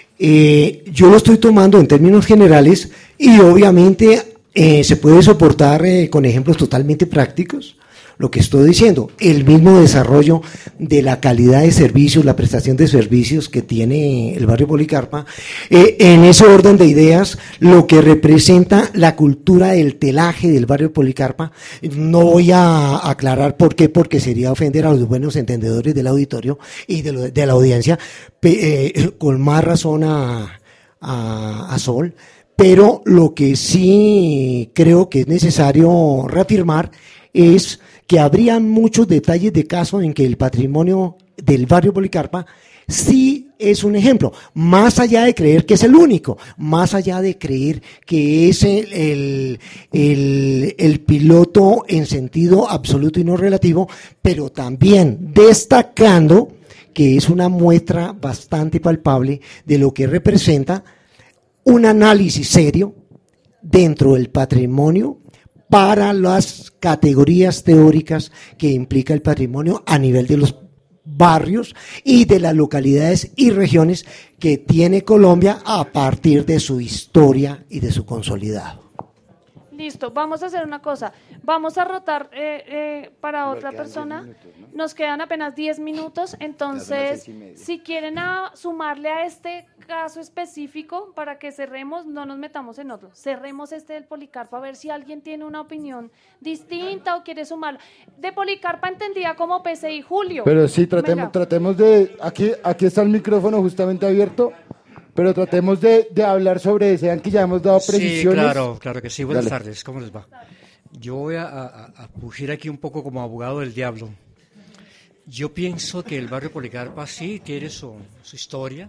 Yo lo estoy tomando en términos generales y obviamente se puede soportar con ejemplos totalmente prácticos, lo que estoy diciendo, el mismo desarrollo de la calidad de servicios, la prestación de servicios que tiene el barrio Policarpa, en ese orden de ideas, lo que representa la cultura del telaje del barrio Policarpa. No voy a aclarar por qué, porque sería ofender a los buenos entendedores del auditorio y de la audiencia, con más razón a Sol, pero lo que sí creo que es necesario reafirmar es que habría muchos detalles de caso en que el patrimonio del barrio Policarpa sí es un ejemplo, más allá de creer que es el único, más allá de creer que es el piloto en sentido absoluto y no relativo, pero también destacando que es una muestra bastante palpable de lo que representa un análisis serio dentro del patrimonio para las categorías teóricas que implica el patrimonio a nivel de los barrios y de las localidades y regiones que tiene Colombia a partir de su historia y de su consolidado. Listo, vamos a hacer una cosa, vamos a rotar para otra persona, nos quedan apenas 10 minutos, entonces si quieren sumarle a este caso específico para que cerremos, no nos metamos en otro, cerremos este del Policarpa a ver si alguien tiene una opinión distinta o quiere sumarlo. De Policarpa entendía como PCI Julio. Pero sí, tratemos de, aquí está el micrófono justamente abierto. Pero tratemos de hablar sobre eso, vean que ya hemos dado precisiones. Sí, claro que sí. Buenas tardes, ¿cómo les va? Yo voy a fugir aquí un poco como abogado del diablo. Yo pienso que el barrio Policarpa sí tiene su historia.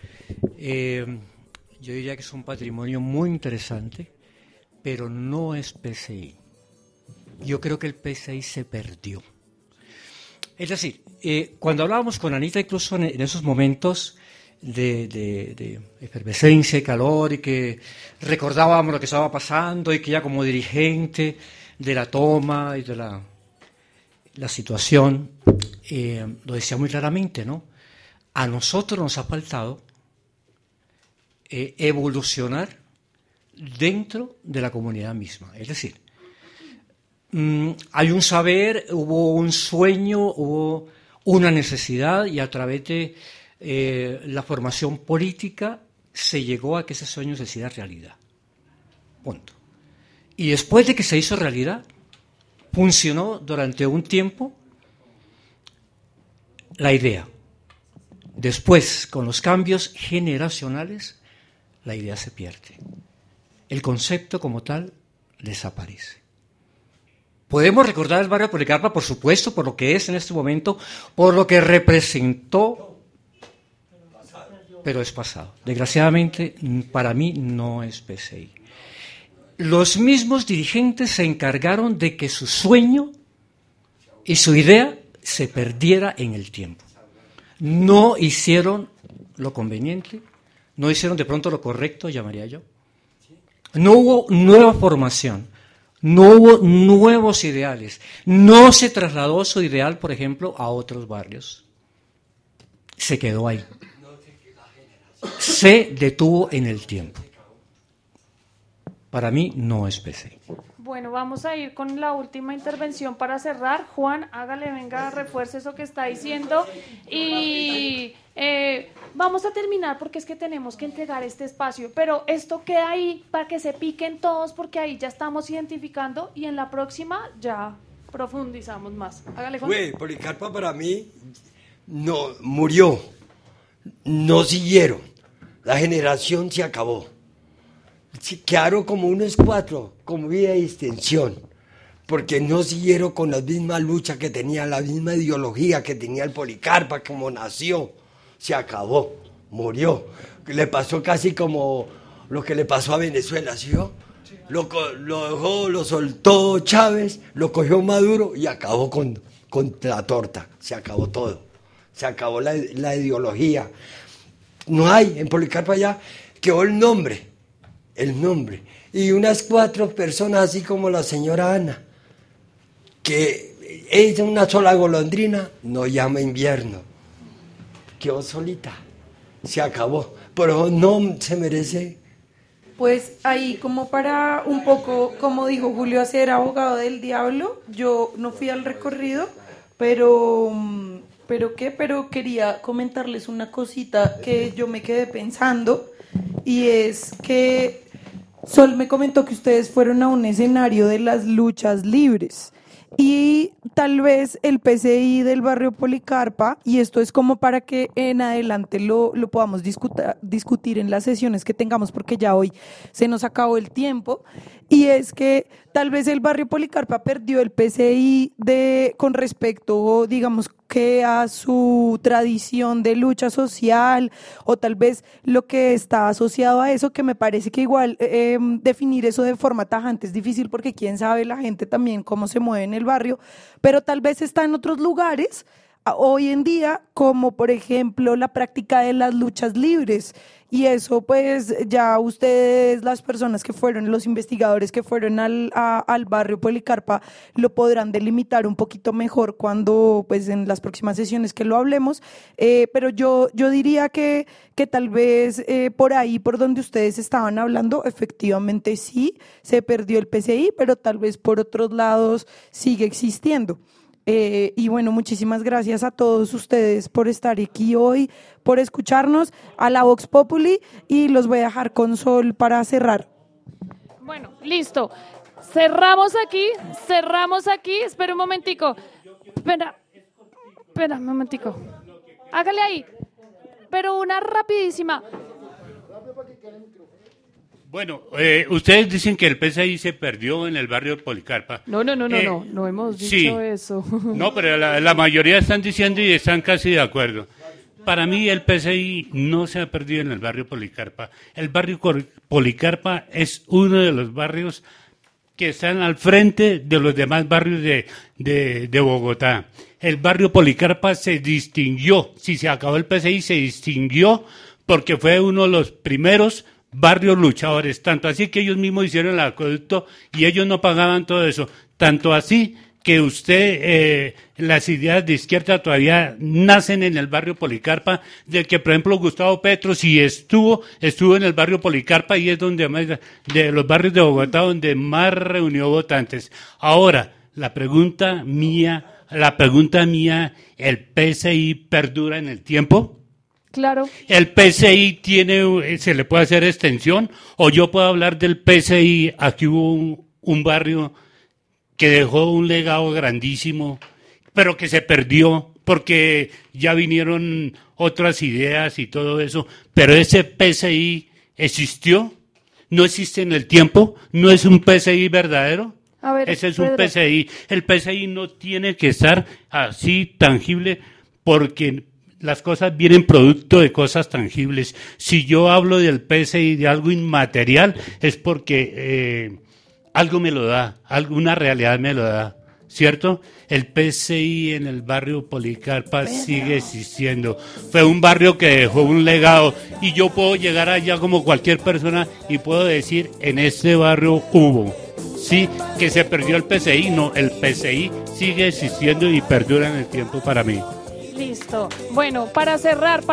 Yo diría que es un patrimonio muy interesante, pero no es PCI. Yo creo que el PCI se perdió. Es decir, cuando hablábamos con Anita, incluso en esos momentos de efervescencia y calor, y que recordábamos lo que estaba pasando, y que ya como dirigente de la toma y de la situación, lo decía muy claramente, ¿no? A nosotros nos ha faltado evolucionar dentro de la comunidad misma. Es decir, hay un saber, hubo un sueño, hubo una necesidad, y a través de la formación política se llegó a que ese sueño se hiciera realidad. Punto. Y después de que se hizo realidad, funcionó durante un tiempo la idea. Después, con los cambios generacionales, la idea se pierde. El concepto como tal desaparece. Podemos recordar el barrio Policarpa, por supuesto, por lo que es en este momento, por lo que representó, pero es pasado. Desgraciadamente, para mí no es PCI. Los mismos dirigentes se encargaron de que su sueño y su idea se perdiera en el tiempo. No hicieron lo conveniente, no hicieron de pronto lo correcto, llamaría yo. No hubo nueva formación, no hubo nuevos ideales, no se trasladó su ideal, por ejemplo, a otros barrios. Se quedó ahí. Se detuvo en el tiempo. Para mí no es PCI. Bueno, vamos a ir con la última intervención para cerrar. Juan, hágale, venga, refuerce eso que está diciendo. Y vamos a terminar porque es que tenemos que entregar este espacio. Pero esto queda ahí para que se piquen todos, porque ahí ya estamos identificando y en la próxima ya profundizamos más. Hágale, Juan. Policarpa para mí no murió, no siguieron. La generación se acabó. Quedaron como unos 4, como vía de extensión, porque no siguieron con la misma lucha que tenía, la misma ideología que tenía el Policarpa, como nació. Se acabó, murió. Le pasó casi como lo que le pasó a Venezuela, ¿sí? Lo dejó, lo soltó Chávez, lo cogió Maduro y acabó con la torta. Se acabó todo. Se acabó la ideología. No hay, en Policarpa ya quedó el nombre, y unas 4 personas así como la señora Ana, que es una sola golondrina, no llama invierno, quedó solita, se acabó, pero no se merece Pues ahí como para un poco, como dijo Julio, hacer abogado del diablo, yo no fui al recorrido, pero quería comentarles una cosita que yo me quedé pensando, y es que Sol me comentó que ustedes fueron a un escenario de las luchas libres. Y tal vez el PCI del barrio Policarpa, y esto es como para que en adelante lo podamos discutir en las sesiones que tengamos, porque ya hoy se nos acabó el tiempo, y es que tal vez el barrio Policarpa perdió el PCI con respecto, digamos, que a su tradición de lucha social, o tal vez lo que está asociado a eso, que me parece que igual definir eso de forma tajante es difícil, porque quién sabe la gente también cómo se mueve en el barrio, pero tal vez está en otros lugares hoy en día, como por ejemplo la práctica de las luchas libres, y eso pues ya ustedes, las personas que fueron, los investigadores que fueron al barrio Policarpa, lo podrán delimitar un poquito mejor cuando pues en las próximas sesiones que lo hablemos, pero yo diría que tal vez por ahí, por donde ustedes estaban hablando, efectivamente sí, se perdió el PCI, pero tal vez por otros lados sigue existiendo. Y bueno, muchísimas gracias a todos ustedes por estar aquí hoy, por escucharnos, a la Vox Populi, y los voy a dejar con Sol para cerrar. Bueno, listo. Cerramos aquí. Espera un momentico. Espera un momentico. Hágale ahí. Pero una rapidísima. Bueno, ustedes dicen que el PCI se perdió en el barrio Policarpa. No hemos dicho eso. No, pero la mayoría están diciendo y están casi de acuerdo. Para mí el PCI no se ha perdido en el barrio Policarpa. El barrio Policarpa es uno de los barrios que están al frente de los demás barrios de Bogotá. El barrio Policarpa se distinguió, si se acabó el PCI, se distinguió porque fue uno de los primeros barrios luchadores, tanto así que ellos mismos hicieron el acueducto y ellos no pagaban todo eso, tanto así que las ideas de izquierda todavía nacen en el barrio Policarpa, de que por ejemplo Gustavo Petro sí estuvo en el barrio Policarpa, y es donde más, de los barrios de Bogotá, donde más reunió votantes. Ahora, la pregunta mía, ¿el PCI perdura en el tiempo? Claro. ¿El PCI se le puede hacer extensión? ¿O yo puedo hablar del PCI? Aquí hubo un barrio que dejó un legado grandísimo, pero que se perdió porque ya vinieron otras ideas y todo eso. Pero ese PCI existió, no existe en el tiempo, no es un PCI verdadero. A ver, ese es Pedro. un PCI. El PCI no tiene que estar así tangible, porque las cosas vienen producto de cosas tangibles. Si yo hablo del PCI, de algo inmaterial, es porque algo me lo da, alguna realidad me lo da, ¿cierto? El PCI en el barrio Policarpa sigue existiendo. Fue un barrio que dejó un legado, y yo puedo llegar allá como cualquier persona y puedo decir, en este barrio hubo. Sí, que se perdió el PCI, no, el PCI sigue existiendo y perdura en el tiempo para mí. Listo. Bueno, para cerrar,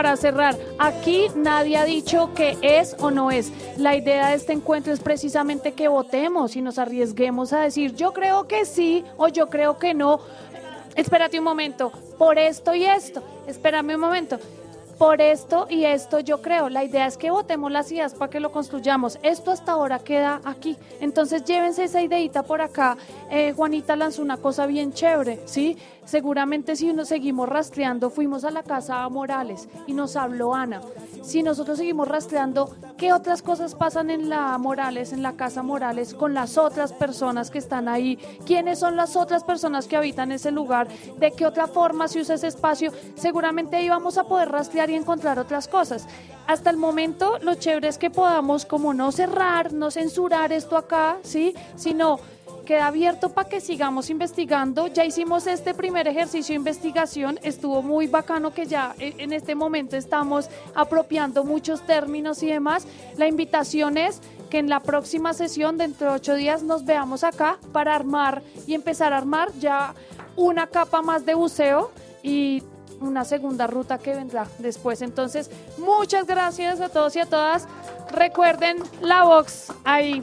aquí nadie ha dicho que es o no es. La idea de este encuentro es precisamente que votemos y nos arriesguemos a decir yo creo que sí o yo creo que no. Espérate un momento, por esto y esto. Espérame un momento. Por esto y esto yo creo. La idea es que votemos las ideas para que lo construyamos. Esto hasta ahora queda aquí. Entonces llévense esa ideita por acá. Juanita lanzó una cosa bien chévere, ¿sí? Seguramente si nos seguimos rastreando, fuimos a la casa Morales y nos habló Ana. Si nosotros seguimos rastreando, ¿qué otras cosas pasan en la Morales, en la casa Morales, con las otras personas que están ahí? ¿Quiénes son las otras personas que habitan ese lugar? ¿De qué otra forma se usa ese espacio? Seguramente ahí vamos a poder rastrear y encontrar otras cosas. Hasta el momento, lo chévere es que podamos como no cerrar, no censurar esto acá, ¿sí? Sino queda abierto para que sigamos investigando. Ya hicimos este primer ejercicio de investigación, estuvo muy bacano que ya en este momento estamos apropiando muchos términos y demás. La invitación es que en la próxima sesión, dentro de 8 días, nos veamos acá para armar y empezar a armar ya una capa más de buceo y una segunda ruta que vendrá después. Entonces, muchas gracias a todos y a todas. Recuerden la Vox ahí.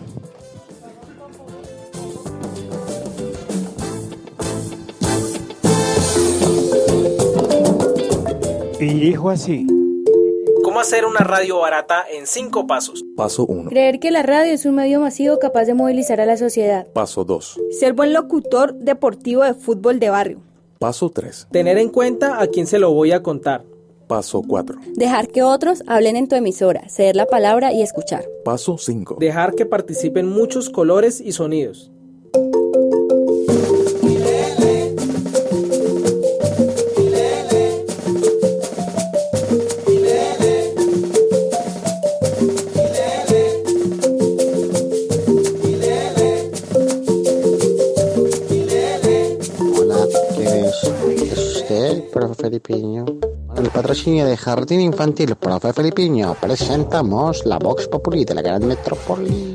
Y dijo así: ¿cómo hacer una radio barata en 5 pasos? Paso 1. Creer que la radio es un medio masivo capaz de movilizar a la sociedad. Paso 2. Ser buen locutor deportivo de fútbol de barrio. Paso 3. Tener en cuenta a quién se lo voy a contar. Paso 4. Dejar que otros hablen en tu emisora, ceder la palabra y escuchar. Paso 5. Dejar que participen muchos colores y sonidos. Profe Felipiño. Con el patrocinio de Jardín Infantil Profe Felipiño presentamos la Vox Populi de la gran metrópoli.